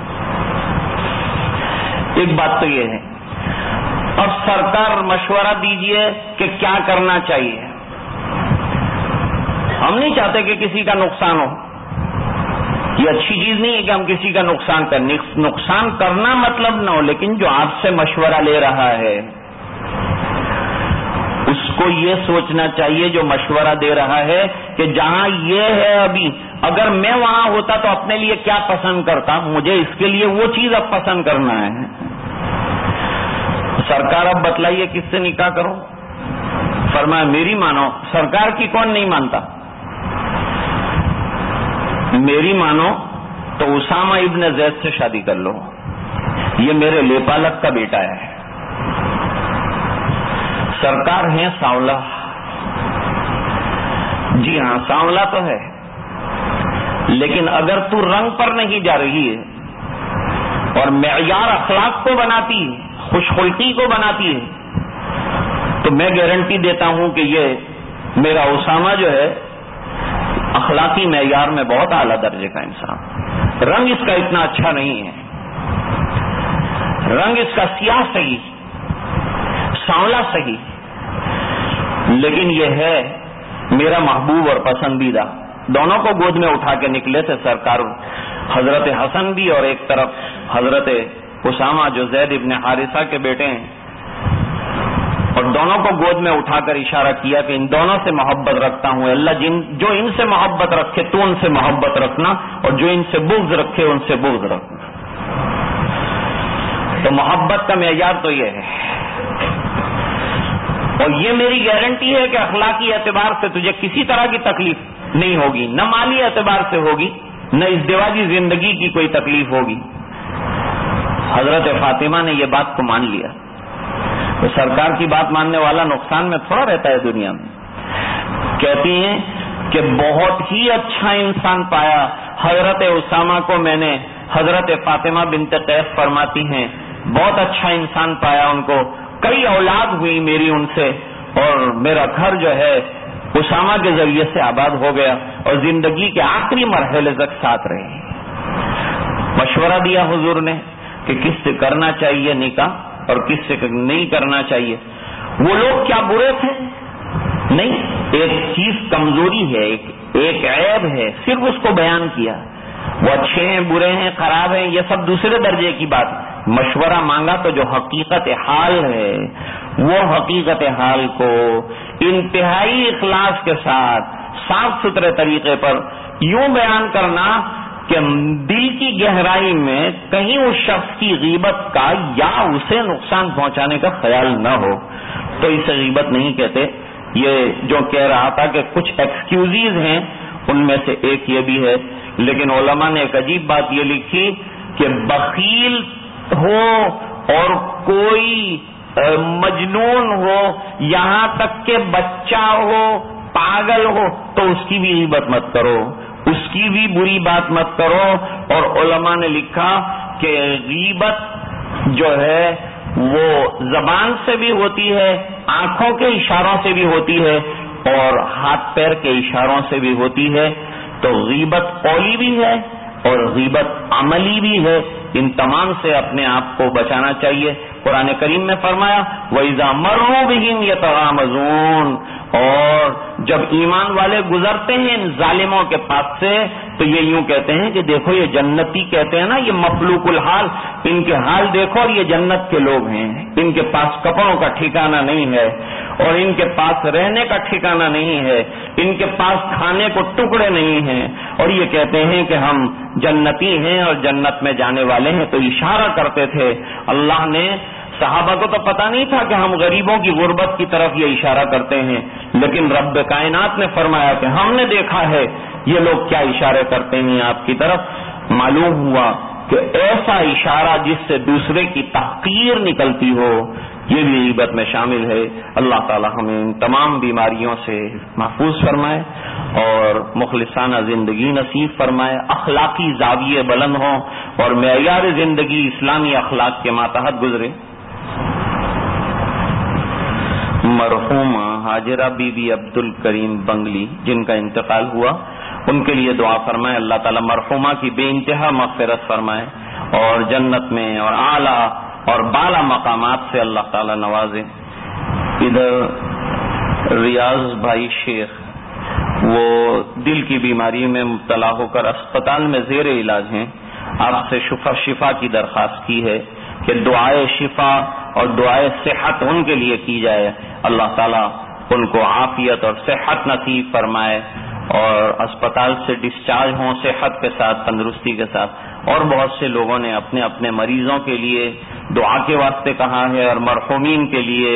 ایک بات تو یہ ہے. اب سرکار مشورہ دیجئے کہ کیا کرنا چاہیے. ہم نہیں چاہتے کہ کسی کا نقصان ہو, یہ اچھی چیز نہیں ہے کہ ہم کسی کا نقصان کریں. نقصان کرنا مطلب نہ ہو, لیکن جو آپ سے مشورہ لے رہا ہے اس کو یہ سوچنا چاہیے جو مشورہ دے رہا ہے کہ جہاں یہ ہے ابھی, اگر میں وہاں ہوتا تو اپنے لیے کیا پسند کرتا, مجھے اس کے لیے وہ چیز اب پسند کرنا ہے. سرکار اب بتلائیے کس سے نکاح کرو. فرمایا میری مانو. سرکار کی کون نہیں مانتا؟ میری مانو تو اسامہ ابن زید سے شادی کر لو, یہ میرے لیپالک کا بیٹا ہے. سرکار ہیں سانولا, جی ہاں سانولا تو ہے, لیکن اگر تو رنگ پر نہیں جا رہی ہے اور معیار اخلاق کو بناتی ہے, خوش خلقی کو بناتی ہے, تو میں گارنٹی دیتا ہوں کہ یہ میرا اسامہ جو ہے اخلاقی معیار میں بہت اعلیٰ درجے کا انسان. رنگ اس کا اتنا اچھا نہیں ہے, رنگ اس کا سیاہ صحیح, سانولا صحیح, لیکن یہ ہے میرا محبوب اور پسندیدہ. دونوں کو گود میں اٹھا کے نکلے تھے سرکار, حضرت حسن بھی اور ایک طرف حضرت اسامہ جو زید ابن حارثہ کے بیٹے ہیں, اور دونوں کو گود میں اٹھا کر اشارہ کیا کہ ان دونوں سے محبت رکھتا ہوں. اللہ جن جو ان سے محبت رکھے تو ان سے محبت رکھنا, اور جو ان سے بغض رکھے ان سے بغض رکھنا. تو محبت کا معیار تو یہ ہے, اور یہ میری گارنٹی ہے کہ اخلاقی اعتبار سے تجھے کسی طرح کی تکلیف نہیں ہوگی, نہ مالی اعتبار سے ہوگی, نہ ازدواجی زندگی کی کوئی تکلیف ہوگی. حضرت فاطمہ نے یہ بات کو مان لیا. تو سرکار کی بات ماننے والا نقصان میں تھوڑا رہتا ہے دنیا میں. کہتی ہیں کہ بہت ہی اچھا انسان پایا حضرت اسامہ کو میں نے. حضرت فاطمہ بنت قیس فرماتی ہیں بہت اچھا انسان پایا ان کو, کئی اولاد ہوئی میری ان سے, اور میرا گھر جو ہے اسامہ کے ذریعے سے آباد ہو گیا, اور زندگی کے آخری مرحلے تک ساتھ رہی. مشورہ دیا حضور نے کہ کس سے کرنا چاہیے نکاح اور کس سے نہیں کرنا چاہیے. وہ لوگ کیا برے تھے؟ نہیں, ایک چیز کمزوری ہے, ایک ایک عیب ہے, صرف اس کو بیان کیا. وہ اچھے ہیں, برے ہیں, خراب ہیں, یہ سب دوسرے درجے کی بات. مشورہ مانگا تو جو حقیقت حال ہے وہ حقیقت حال کو انتہائی اخلاص کے ساتھ صاف ستھرے طریقے پر یوں بیان کرنا کہ دل کی گہرائی میں کہیں اس شخص کی غیبت کا یا اسے نقصان پہنچانے کا خیال نہ ہو, تو اسے غیبت نہیں کہتے. یہ جو کہہ رہا تھا کہ کچھ ایکسکیوزیز ہیں, ان میں سے ایک یہ بھی ہے. لیکن علماء نے ایک عجیب بات یہ لکھی کہ بخیل ہو اور کوئی مجنون ہو, یہاں تک کہ بچہ ہو, پاگل ہو, تو اس کی بھی غیبت مت کرو, اس کی بھی بری بات مت کرو. اور علماء نے لکھا کہ غیبت جو ہے وہ زبان سے بھی ہوتی ہے, آنکھوں کے اشاروں سے بھی ہوتی ہے, اور ہاتھ پیر کے اشاروں سے بھی ہوتی ہے. تو غیبت قولی بھی ہے اور غیبت عملی بھی ہے. ان تمام سے اپنے آپ کو بچانا چاہیے. قرآن کریم میں فرمایا وَإِذَا مَرُّوا بِهِمْ يَتَغَامَزُونَ, اور جب ایمان والے گزرتے ہیں ان ظالموں کے پاس سے تو یہ یوں کہتے ہیں کہ دیکھو یہ جنتی, کہتے ہیں نا یہ مخلوق الحال, ان کے حال دیکھو, اور یہ جنت کے لوگ ہیں. ان کے پاس کپڑوں کا ٹھکانہ نہیں ہے, اور ان کے پاس رہنے کا ٹھکانہ نہیں ہے, ان کے پاس کھانے کو ٹکڑے نہیں ہیں, اور یہ کہتے ہیں کہ ہم جنتی ہیں اور جنت میں جانے والے ہیں. تو اشارہ کرتے تھے. اللہ نے صحابہ کو تو پتہ نہیں تھا کہ ہم غریبوں کی غربت کی طرف یہ اشارہ کرتے ہیں, لیکن رب کائنات نے فرمایا کہ ہم نے دیکھا ہے یہ لوگ کیا اشارے کرتے ہیں آپ کی طرف. معلوم ہوا کہ ایسا اشارہ جس سے دوسرے کی تحقیر نکلتی ہو، یہ بھی غیبت میں شامل ہے۔ اللہ تعالی ہمیں ان تمام بیماریوں سے محفوظ فرمائے اور مخلصانہ زندگی نصیب فرمائے، اخلاقی زاویے بلند ہوں اور معیار زندگی اسلامی اخلاق کے ماتحت گزرے۔ مرحومہ حاجرہ بی بی عبد الکریم بنگلی جن کا انتقال ہوا، ان کے لیے دعا فرمائے، اللہ تعالیٰ مرحومہ کی بے انتہا مغفرت فرمائے اور جنت میں اور اعلیٰ اور بالا مقامات سے اللہ تعالیٰ نوازے۔ ادھر ریاض بھائی شیخ وہ دل کی بیماری میں مبتلا ہو کر اسپتال میں زیر علاج ہیں، آپ سے شفا شفا کی درخواست کی ہے کہ دعائے شفا اور دعائے صحت ان کے لیے کی جائے، اللہ تعالیٰ ان کو عافیت اور صحت نصیب فرمائے اور اسپتال سے ڈسچارج ہوں صحت کے ساتھ، تندرستی کے ساتھ۔ اور بہت سے لوگوں نے اپنے اپنے مریضوں کے لیے دعا کے واسطے کہا ہے اور مرحومین کے لیے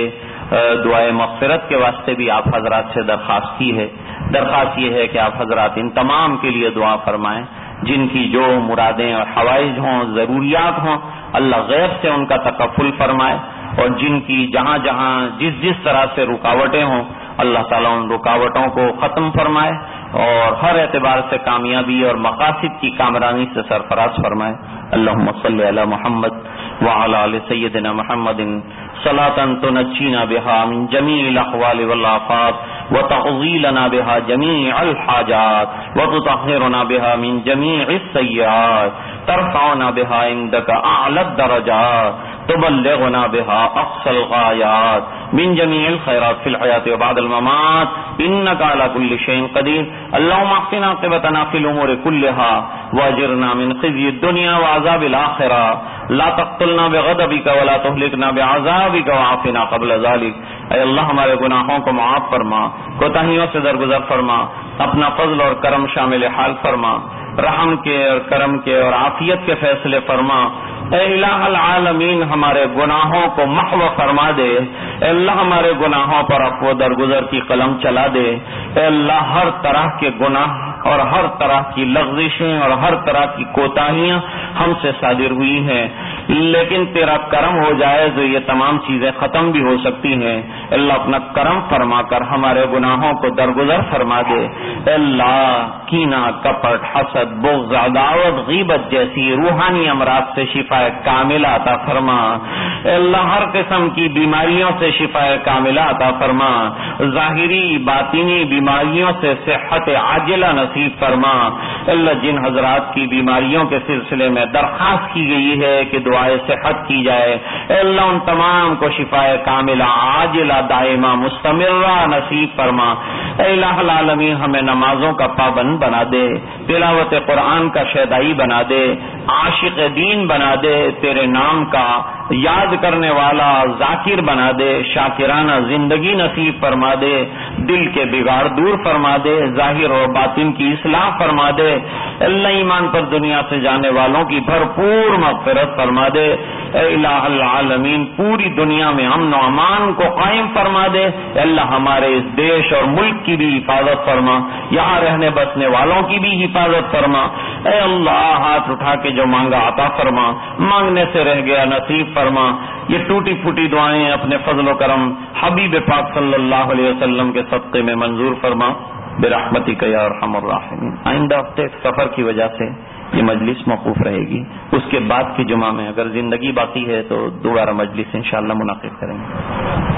دعائے مغفرت کے واسطے بھی آپ حضرات سے درخواست کی ہے۔ درخواست یہ ہے کہ آپ حضرات ان تمام کے لیے دعا فرمائیں، جن کی جو مرادیں اور حوائج ہوں، ضروریات ہوں، اللہ غیب سے ان کا تکفل فرمائے، اور جن کی جہاں جہاں جس جس طرح سے رکاوٹیں ہوں، اللہ تعالیٰ ان رکاوٹوں کو ختم فرمائے اور ہر اعتبار سے کامیابی اور مقاصد کی کامرانی سے سرفراز فرمائے۔ اللہم صلی علی محمد وعلی آل سیدنا محمد صلاۃ تنجینا بها من جمیع الاحوال والآفات وتقضی لنا بها جمیع الحاجات وتطہرنا بها من جمیع السیئات ترفعنا بها عندک اعلی الدرجات تبلغنا بها اقصى الغایات من جمیع الخیرات فی الحیات وبعد الممات انک علی کل شیء قدیر۔ اللهم احسن عاقبتنا فی الامور كلها واجرنا من خزي الدنيا وعذاب الاخرة لا تقتلنا بغضبك ولا تهلكنا بعذابك وعافنا قبل ذلك۔ اے اللہ ہمارے گناہوں کو معاف فرما، کوتاہیوں سے درگزر فرما، اپنا فضل اور کرم شامل حال فرما، رحم کے اور کرم کے اور عافیت کے فیصلے فرما۔ اے الہ العالمین ہمارے گناہوں کو محو فرما دے، اے اللہ ہمارے گناہوں پر عفو درگزر کی قلم چلا دے۔ اے اللہ ہر طرح کے گناہ اور ہر طرح کی لغزشیں اور ہر طرح کی کوتاہیاں ہم سے صادر ہوئی ہیں، لیکن تیرا کرم ہو جائے تو یہ تمام چیزیں ختم بھی ہو سکتی ہیں۔ اللہ اپنا کرم فرما کر ہمارے گناہوں کو درگزر فرما دے۔ اے اللہ کینہ، کپٹ، حسد، بغض، عداوت، غیبت جیسی روحانی امراض سے شفا کاملہ عطا فرما۔ اے اللہ ہر قسم کی بیماریوں سے شفا کاملہ عطا فرما، ظاہری باطنی بیماریوں سے صحت عاجلہ نصیب فرما۔ اللہ جن حضرات کی بیماریوں کے سلسلے میں درخواست کی گئی ہے کہ دعائے صحت کی جائے، اے اللہ ان تمام کو شفا کاملہ عاجلہ دائمہ مستمرہ نصیب فرما۔ اے الہ العالمین ہمیں نمازوں کا پابند بنا دے، تلاوت قرآن کا شیدائی بنا دے، عاشق دین بنا دے، تیرے نام کا یاد کرنے والا ذاکر بنا دے، شاکرانہ زندگی نصیب فرما دے، دل کے بگاڑ دور فرما دے، ظاہر اور باطن کی اصلاح فرما دے۔ اللہ ایمان پر دنیا سے جانے والوں کی بھرپور مغفرت فرما دے۔ اے الہ العالمین پوری دنیا میں امن و امان کو قائم فرما دے۔ اے اللہ ہمارے اس دیش اور ملک کی بھی حفاظت فرما، یہاں رہنے بسنے والوں کی بھی حفاظت فرما۔ اے اللہ ہاتھ اٹھا کے جو مانگا عطا فرما، مانگنے سے رہ گیا نصیب فرما۔ یہ ٹوٹی پھوٹی دعائیں اپنے فضل و کرم حبیب پاک صلی اللہ علیہ وسلم کے صدقے میں منظور فرما برحمتک یا ارحم الراحمین۔ آئندہ ہفتے سفر کی وجہ سے یہ مجلس موقوف رہے گی، اس کے بعد کی جمعہ میں اگر زندگی باقی ہے تو دوبارہ مجلس انشاءاللہ منعقد کریں گے۔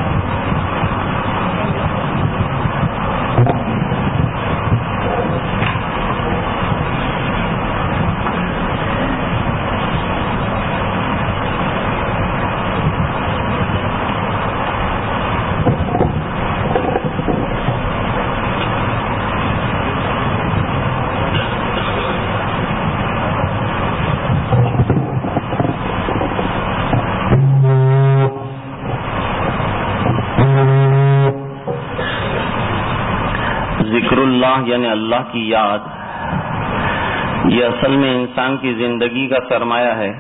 یعنی اللہ کی یاد، یہ اصل میں انسان کی زندگی کا سرمایہ ہے۔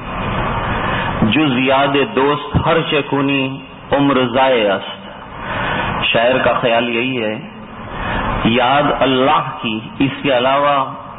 جز یاد دوست ہر چکونی عمر ضائع است، شاعر کا خیال یہی ہے۔ یاد اللہ کی، اس کے علاوہ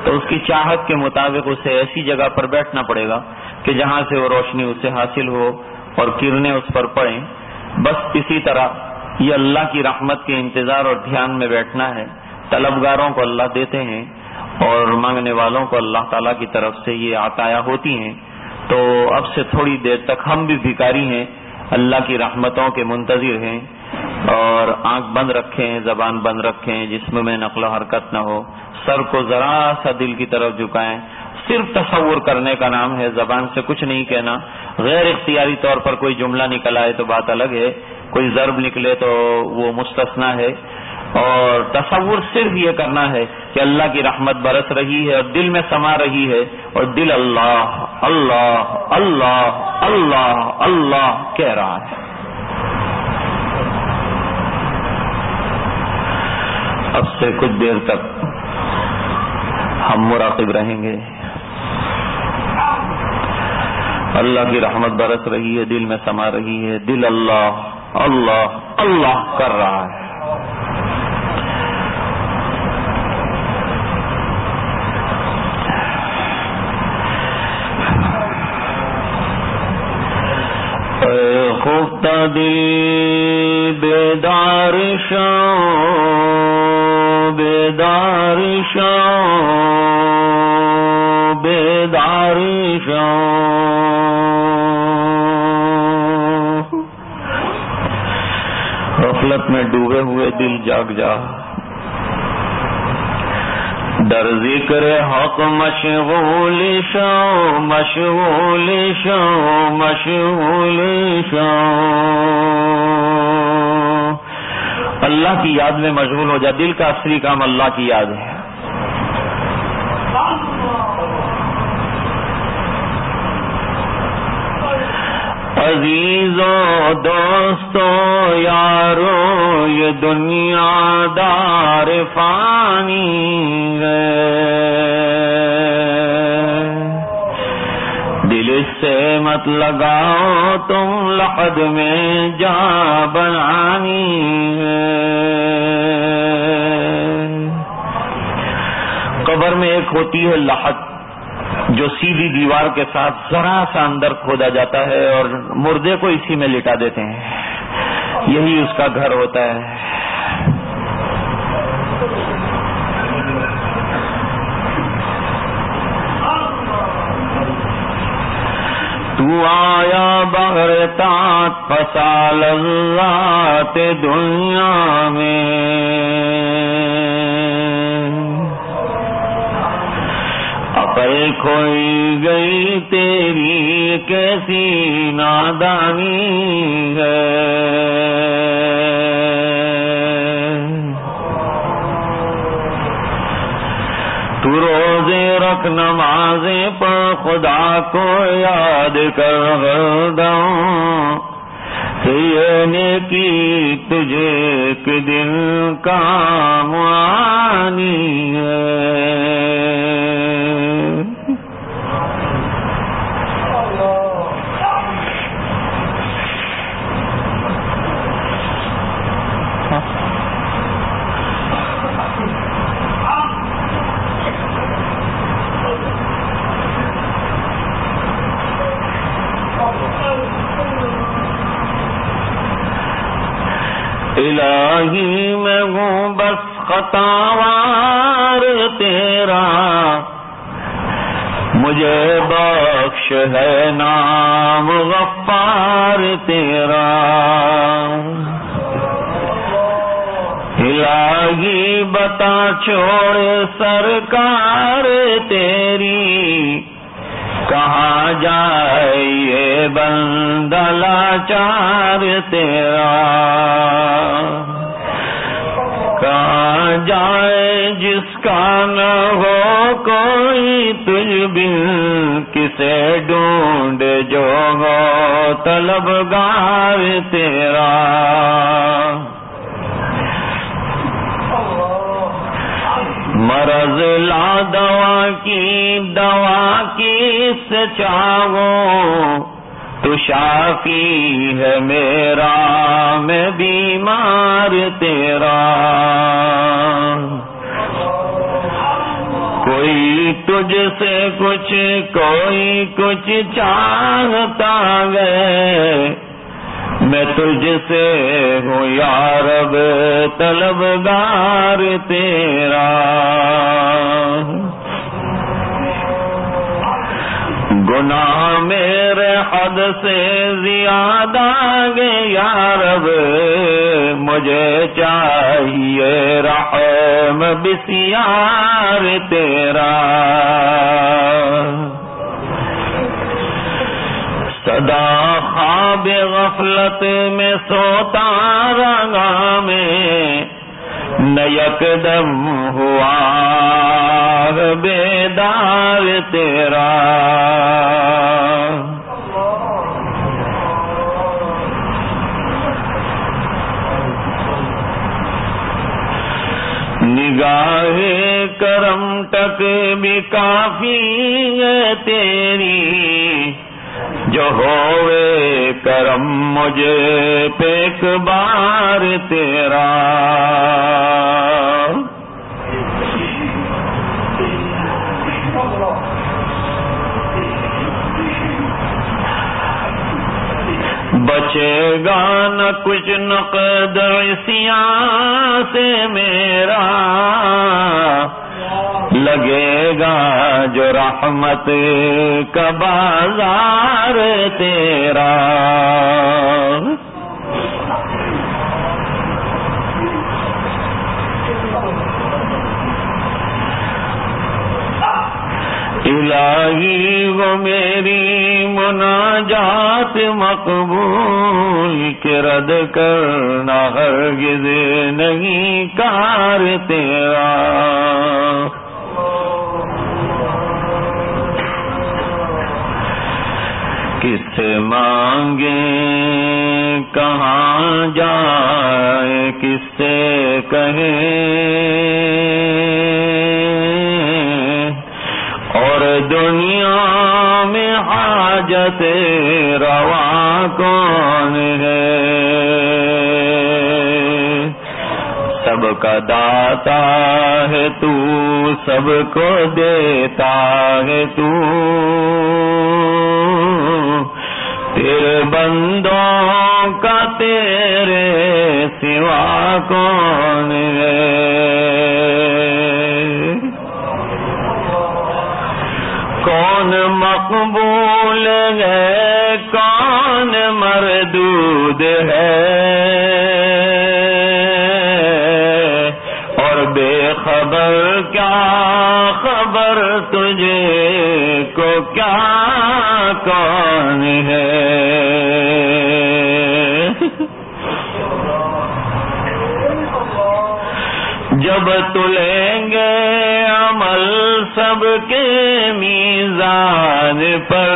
تو اس کی چاہت کے مطابق اسے ایسی جگہ پر بیٹھنا پڑے گا کہ جہاں سے وہ روشنی اسے حاصل ہو اور کرنیں اس پر پڑیں. بس اسی طرح یہ اللہ کی رحمت کے انتظار اور دھیان میں بیٹھنا ہے. طلبگاروں کو اللہ دیتے ہیں اور مانگنے والوں کو اللہ تعالیٰ کی طرف سے یہ عطایا ہوتی ہیں. تو اب سے تھوڑی دیر تک ہم بھی بھکاری ہیں, اللہ کی رحمتوں کے منتظر ہیں, اور آنکھ بند رکھیں, زبان بند رکھیں, جسم میں نقل و حرکت نہ ہو, سر کو ذرا سا دل کی طرف جھکائیں. صرف تصور کرنے کا نام ہے, زبان سے کچھ نہیں کہنا. غیر اختیاری طور پر کوئی جملہ نکل آئے تو بات الگ ہے, کوئی ضرب نکلے تو وہ مستثنا ہے. اور تصور صرف یہ کرنا ہے کہ اللہ کی رحمت برس رہی ہے اور دل میں سما رہی ہے, اور دل اللہ اللہ اللہ اللہ اللہ کہہ رہا ہے. اب سے کچھ دیر تک ہم مراقب رہیں گے. اللہ کی رحمت برس رہی ہے, دل میں سما رہی ہے, دل اللہ اللہ اللہ کر رہا ہے. خفتہ دل بیدار شو بیدار شو بیدار شو, غفلت میں ڈوبے ہوئے دل جاگ جا, در ذکر حق مشغول شو مشغول شو مشغول شو. اللہ کی یاد میں مشغول ہو جا. دل کا اصلی کام اللہ کی یاد ہے. عزیزو دوستو یارو یہ دنیا دار فانی ہے, دل سے مت لگاؤ تم لحد میں جا بنانی ہے. قبر میں ایک ہوتی ہے لحد, جو سیدھی دیوار کے ساتھ ذرا سا اندر کھودا جاتا ہے اور مردے کو اسی میں لٹا دیتے ہیں. یہی اس کا گھر ہوتا ہے. تو آیا بغیر تات فسال اللہ تے دنیا میں, عقل کھوئی گئی تیری کیسی نادانی ہے. تو روزے رکھ نمازیں پڑھ خدا کو یاد کر ہردم, یہ نیکی تجھے ایک دن کام آنی ہے. الہی میں ہوں بس خطاوار تیرا, مجھے بخش ہے نام غفار تیرا. الہی بتا چھوڑ سرکار تیری, کہاں جائے یہ بندہ لاچار تیرا. کہاں جائے جس کا نہ ہو کوئی تجھ بن, کسے ڈھونڈ جو ہو طلبگار تیرا. مرض لا دوا کی دوا کی سے چاہو, تو شافی ہے میرا میں بیمار تیرا. کوئی تجھ سے کچھ کوئی کچھ چاہتا گئے، میں تجھ سے ہوں یا رب طلبگار تیرا، گناہ میرے حد سے زیادہ گے یا رب، مجھے چاہیے رحم بسیار تیرا، سدا خواب غفلت میں سوتا رہا میں، نہ یکدم ہوا بیدار تیرا، نگاہ کرم تک بھی کافی ہے تیری، جو ہوئے کرم مجھے پہ ایک بار تیرا، بچے گا نہ کچھ نقد عصیان سے میرا، لگے گا جو رحمت کا بازار تیرا، الہی وہ میری مناجات مقبول کہ رد کرنا ہرگز نہیں کار تیرا، کس سے مانگے کہاں جائے کس سے کہیں، اور دنیا میں حاجت روا کون ہے، سب کا داتا ہے تو، سب کو دیتا ہے تو، تیرے بندوں کا تیرے سوا کون ہے، کون مقبول ہے کون مردود ہے، اور بے خبر کیا خبر تجھے کو کیا کون ہے، جب تلیں گے عمل سب کے میزان پر،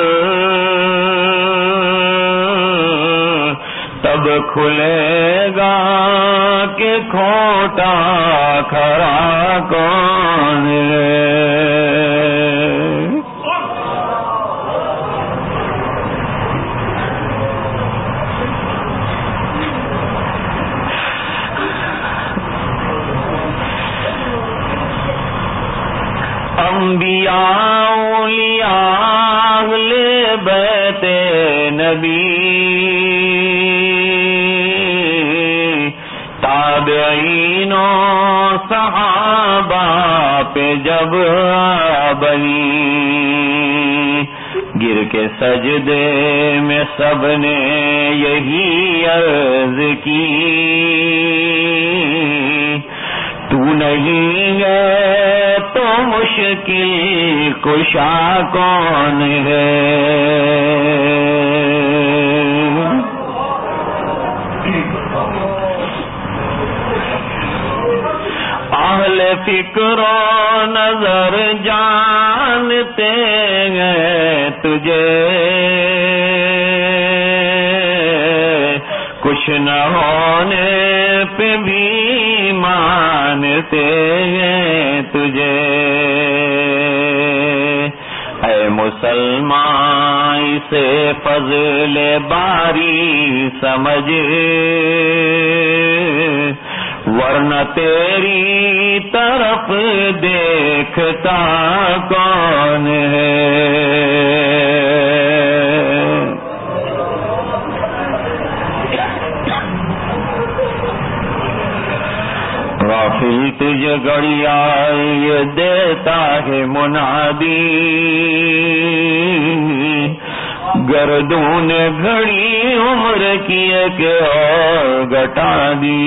تب کھلے گا کہ کھوٹا کھرا کون ہے، انبیاء اولیاء اہل بیت نبی، تابعین و صحابہ پہ جب بنی، گر کے سجدے میں سب نے یہی عرض کی، تو نہیں ہے تو مشکل کشا کون ہے، اہل فکر و نظر جانتے ہیں تجھے، کچھ نہ ہونے پہ بھی مانتے ہیں تجھے، اے مسلمان اسے فضل باری سمجھ، ورنہ تیری طرف دیکھتا کون ہے؟ غافل تجھے گھڑیا یہ دیتا ہے منادی، گردوں نے گھڑی عمر کیے کہ اور گھٹا دی۔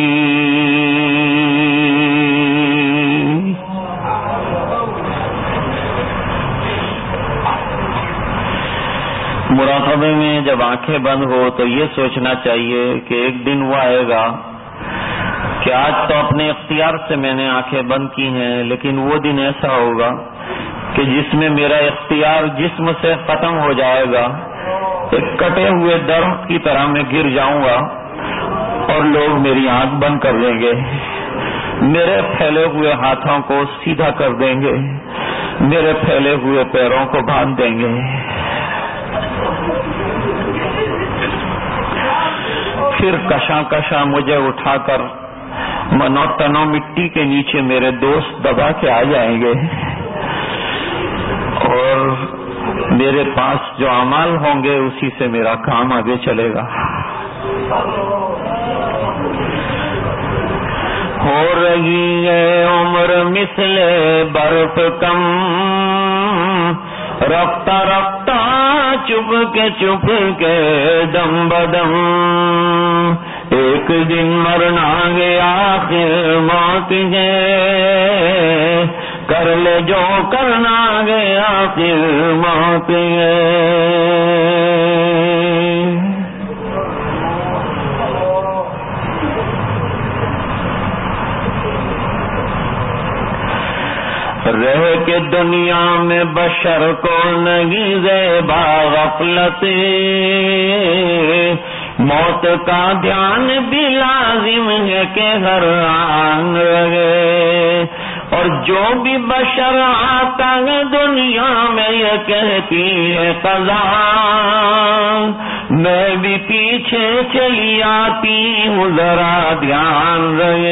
مراقبے میں جب آنکھیں بند ہو تو یہ سوچنا چاہیے کہ ایک دن وہ آئے گا کہ آج تو اپنے اختیار سے میں نے آنکھیں بند کی ہیں، لیکن وہ دن ایسا ہوگا کہ جس میں میرا اختیار جسم سے ختم ہو جائے گا، ایک کٹے ہوئے درخت کی طرح میں گر جاؤں گا اور لوگ میری آنکھ بند کر دیں گے، میرے پھیلے ہوئے ہاتھوں کو سیدھا کر دیں گے، میرے پھیلے ہوئے پیروں کو باندھ دیں گے، پھر کشاں کشاں مجھے اٹھا کر منو تنو مٹی کے نیچے میرے دوست دبا کے آ جائیں گے، اور میرے پاس جو اعمال ہوں گے اسی سے میرا کام آگے چلے گا۔ ہو رہی ہے عمر مثل برف کم، رفتہ رفتہ چپ کے چپ کے دم بدم، ایک دن مرنا گے آخر موت ہے، کر لے جو کرنا گے آخر موت ہے۔ رہ کے دنیا میں بشر کو نہیں زیبا غفلت، موت کا دھیان بھی لازم ہے کہ ہر آن رہے، اور جو بھی بشر آتا ہے دنیا میں یہ کہتی ہے قضا، میں بھی پیچھے چلی آتی ہوں ذرا دھیان رہے۔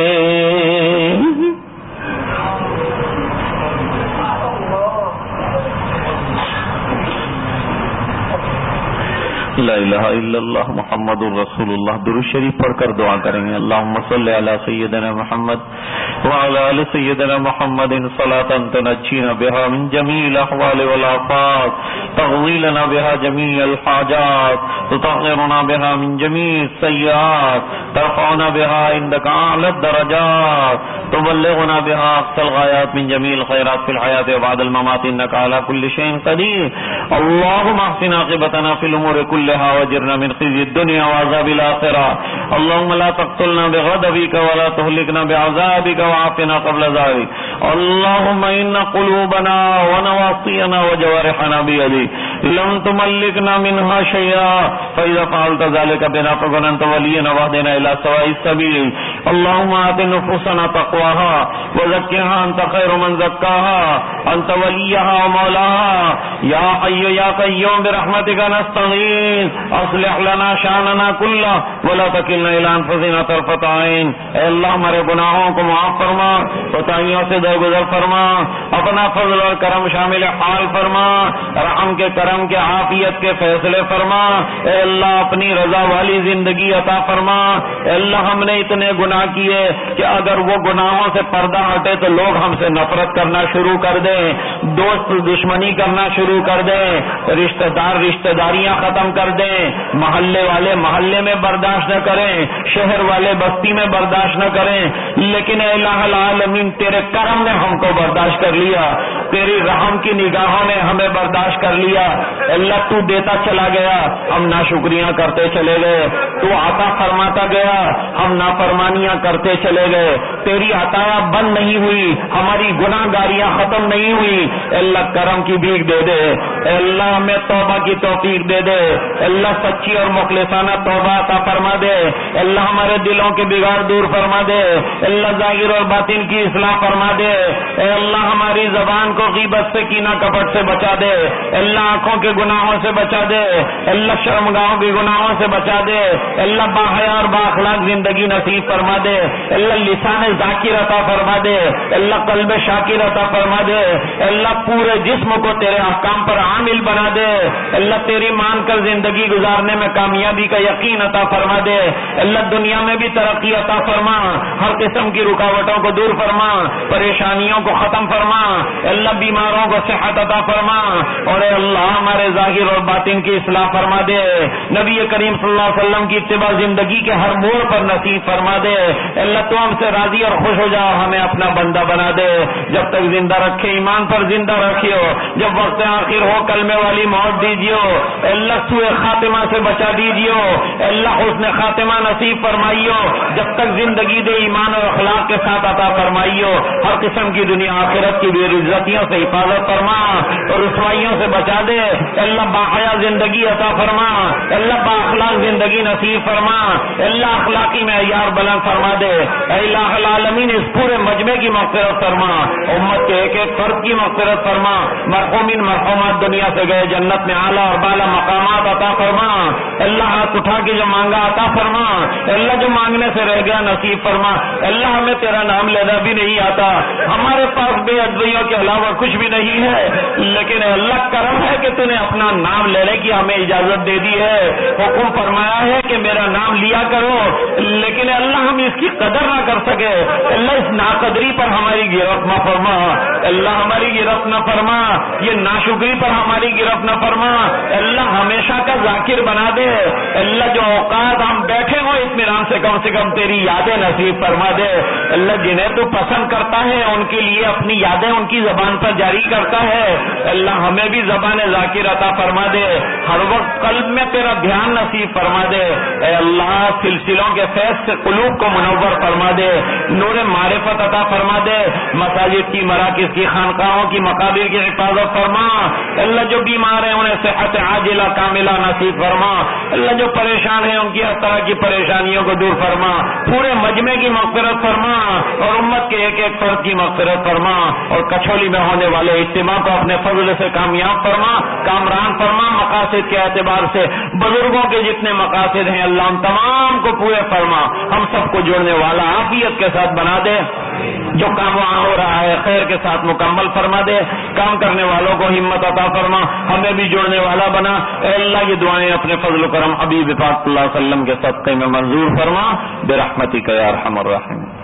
لا الہ الا اللہ محمد الرسول اللہ۔ درود شریف پڑھ کر دعا کریں گے۔ اللہم صلی علی سیدنا محمد وعلی آل سیدنا محمد صلاۃ تنجینا بها من جمیع الاحوال والآفات، تقضی لنا بها جمیع الحاجات، تطہرنا بها من جمیع السیئات، ترفعنا بها عندك اعلی الدرجات، تبلغنا بها اقصى الغایات من جمیع الخیرات فی الحیاة وبعد الممات، انك على كل شيء قدیر۔ اللهم احسن عاقبتنا في الامور كلها واجرنا من خزي الدنيا وعذاب الآخرة، اللهم لا تقتلنا بغضبك ولا تهلكنا بعذابك وعافنا قبل ذلك، اللهم إن قلوبنا ونواصينا وجوارحنا بيدك لم تملكنا منها شيئا، فإذا فعلت ذلك بنا فكن أنت ولينا واهدنا إلى سواء السبيل، اللهم آت نفوسنا تقواها وزكها أنت خير من زكاها، أنت وليها ومولاها، يا حي يا قيوم برحمتك نستغيث، اصلح لنا شاننا كله ولا تكلنا الى انفسنا طرفة عين۔ اے اللہ ہمارے گناہوں کو معاف فرما، کوتاہیوں سے درگزر فرما، اپنا فضل اور کرم شامل حال فرما، رحم کے کرم کے عافیت کے فیصلے فرما، اے اللہ اپنی رضا والی زندگی عطا فرما۔ اے اللہ ہم نے اتنے گناہ کیے کہ اگر وہ گناہوں سے پردہ ہٹے تو لوگ ہم سے نفرت کرنا شروع کر دیں، دوست دشمنی کرنا شروع کر دیں، رشتہ دار رشتہ داریاں ختم کر دیں، محلے والے محلے میں برداشت نہ کریں، شہر والے بستی میں برداشت نہ کریں، لیکن اے الہ العالمین تیرے کرم نے ہم کو برداشت کر لیا، تیری رحم کی نگاہوں نے ہمیں برداشت کر لیا۔ اللہ تو دیتا چلا گیا، ہم ناشکریاں کرتے چلے گئے، تو عطا فرماتا گیا، ہم نافرمانیاں کرتے چلے گئے، تیری عطایا بند نہیں ہوئی، ہماری گناہ گاریاں ختم نہیں ہوئی۔ اللہ کرم کی بھیک دے دے، اے اللہ ہمیں توبہ کی توفیق دے دے، اللہ سچی اور مخلصانہ توبہ عطا فرما دے، اللہ ہمارے دلوں کے بگاڑ دور فرما دے، اللہ ظاہر اور باطن کی اصلاح فرما دے، اے اللہ ہماری زبان کو غیبت سے، کینہ کپٹ سے بچا دے، اللہ آنکھوں کے گناہوں سے بچا دے، اللہ شرمگاہوں کے گناہوں سے بچا دے، اللہ باحیا اور بااخلاق زندگی نصیب فرما دے، اللہ لسان ذاکر عطا فرما دے، اللہ قلب شاکر عطا فرما دے، اللہ پورے جسم کو تیرے احکام پر عامل بنا دے، اللہ تیری مان کر زندگی گزارنے میں کامیابی کا یقین عطا فرما دے، اللہ دنیا میں بھی ترقی عطا فرما، ہر قسم کی رکاوٹوں کو دور فرما، پریشانیوں کو ختم فرما، اللہ بیماروں کو صحت عطا فرما، اور اے اللہ ہمارے ظاہر اور باطن کی اصلاح فرما دے، نبی کریم صلی اللہ علیہ وسلم کی اتباع زندگی کے ہر موڑ پر نصیب فرما دے، اللہ تو ہم سے راضی اور خوش ہو جا، ہمیں اپنا بندہ بنا دے، جب تک زندہ رکھے ایمان پر زندہ رکھیو، جب وقت آخر ہو کلمے والی موت دیجیو، اللہ سوء خاتمہ سے بچا دیجیو، اللہ حسن خاتمہ نصیب فرمائیو، جب تک زندگی دے ایمان اور اخلاق کے ساتھ عطا فرمائیو، ہر قسم کی دنیا آخرت کی بے عزتیوں سے حفاظت فرما اور رسوائیوں سے بچا دے، اللہ باحیا زندگی عطا فرما، اللہ بااخلاق زندگی نصیب فرما، اللہ اخلاقی معیار بلند فرما دے، اے الہ العالمین اس پورے مجمع کی مغفرت فرما، امت کے ایک ایک فرد کی مغفرت فرما، مرحومین مرحومات دنیا سے گئے جنت میں اعلیٰ اور بالا مقامات عطا فرما، اللہ ہاتھ اٹھا کے جو مانگا عطا فرما، اللہ جو مانگنے سے رہ گیا نصیب فرما، اللہ ہمیں تیرا نام لینا بھی نہیں آتا، ہمارے پاس بے ادویوں کے علاوہ کچھ بھی نہیں ہے، لیکن اللہ کرم ہے کہ تو نے اپنا نام لینے کی ہمیں اجازت دے دی ہے، حکم فرمایا ہے کہ میرا نام لیا کرو، لیکن اللہ ہم اس کی قدر نہ کر سکے، اللہ اس ناقدری پر ہماری گرفت نہ فرما، اللہ ہماری گرفت نہ فرما، یہ ناشکری پر ہماری گرفت نہ فرما، اللہ ہمیشہ کا ذاکر بنا دے، اللہ جو اوقات ہم بیٹھے ہوں اطمینان سے کم سے کم تیری یادیں نصیب فرما دے، اللہ جنہیں تو پسند کرتا ہے ان کے لیے اپنی یادیں ان کی زبان پر جاری کرتا ہے، اللہ ہمیں بھی زبان ذاکر عطا فرما دے، ہر وقت قلب میں تیرا دھیان نصیب فرما دے، اے اللہ سلسلوں کے فیض سے قلوب کو منور فرما دے، نور معرفت عطا فرما دے، مساجد کی مراکز کی خانقاہوں کی مقابر کی حفاظت فرما، اللہ جو بیمار ہیں انہیں صحت عاجلہ کاملہ نصیب فرما، اللہ جو پریشان ہیں ان کی ہر طرح کی پریشانیوں کو دور فرما، پورے مجمع کی مغفرت فرما اور امت کے ایک ایک فرد کی مغفرت فرما، اور کچھولی میں ہونے والے اجتماع کو اپنے فضل سے کامیاب فرما، کامران فرما، مقاصد کے اعتبار سے بزرگوں کے جتنے مقاصد ہیں اللہ ان تمام کو پورے فرما، ہم سب کو جوڑنے والا عافیت کے ساتھ بنا دے، جو کام وہاں ہو رہا ہے خیر کے ساتھ مکمل فرما دے، کام کرنے والوں کو ہمت عطا فرما، ہمیں بھی جوڑنے والا بنا، اے اللہ یہ دعائیں اپنے فضل و کرم حبیب پاک صلی اللہ علیہ وسلم کے صدقے میں منظور فرما، برحمتک یا ارحم الراحمین۔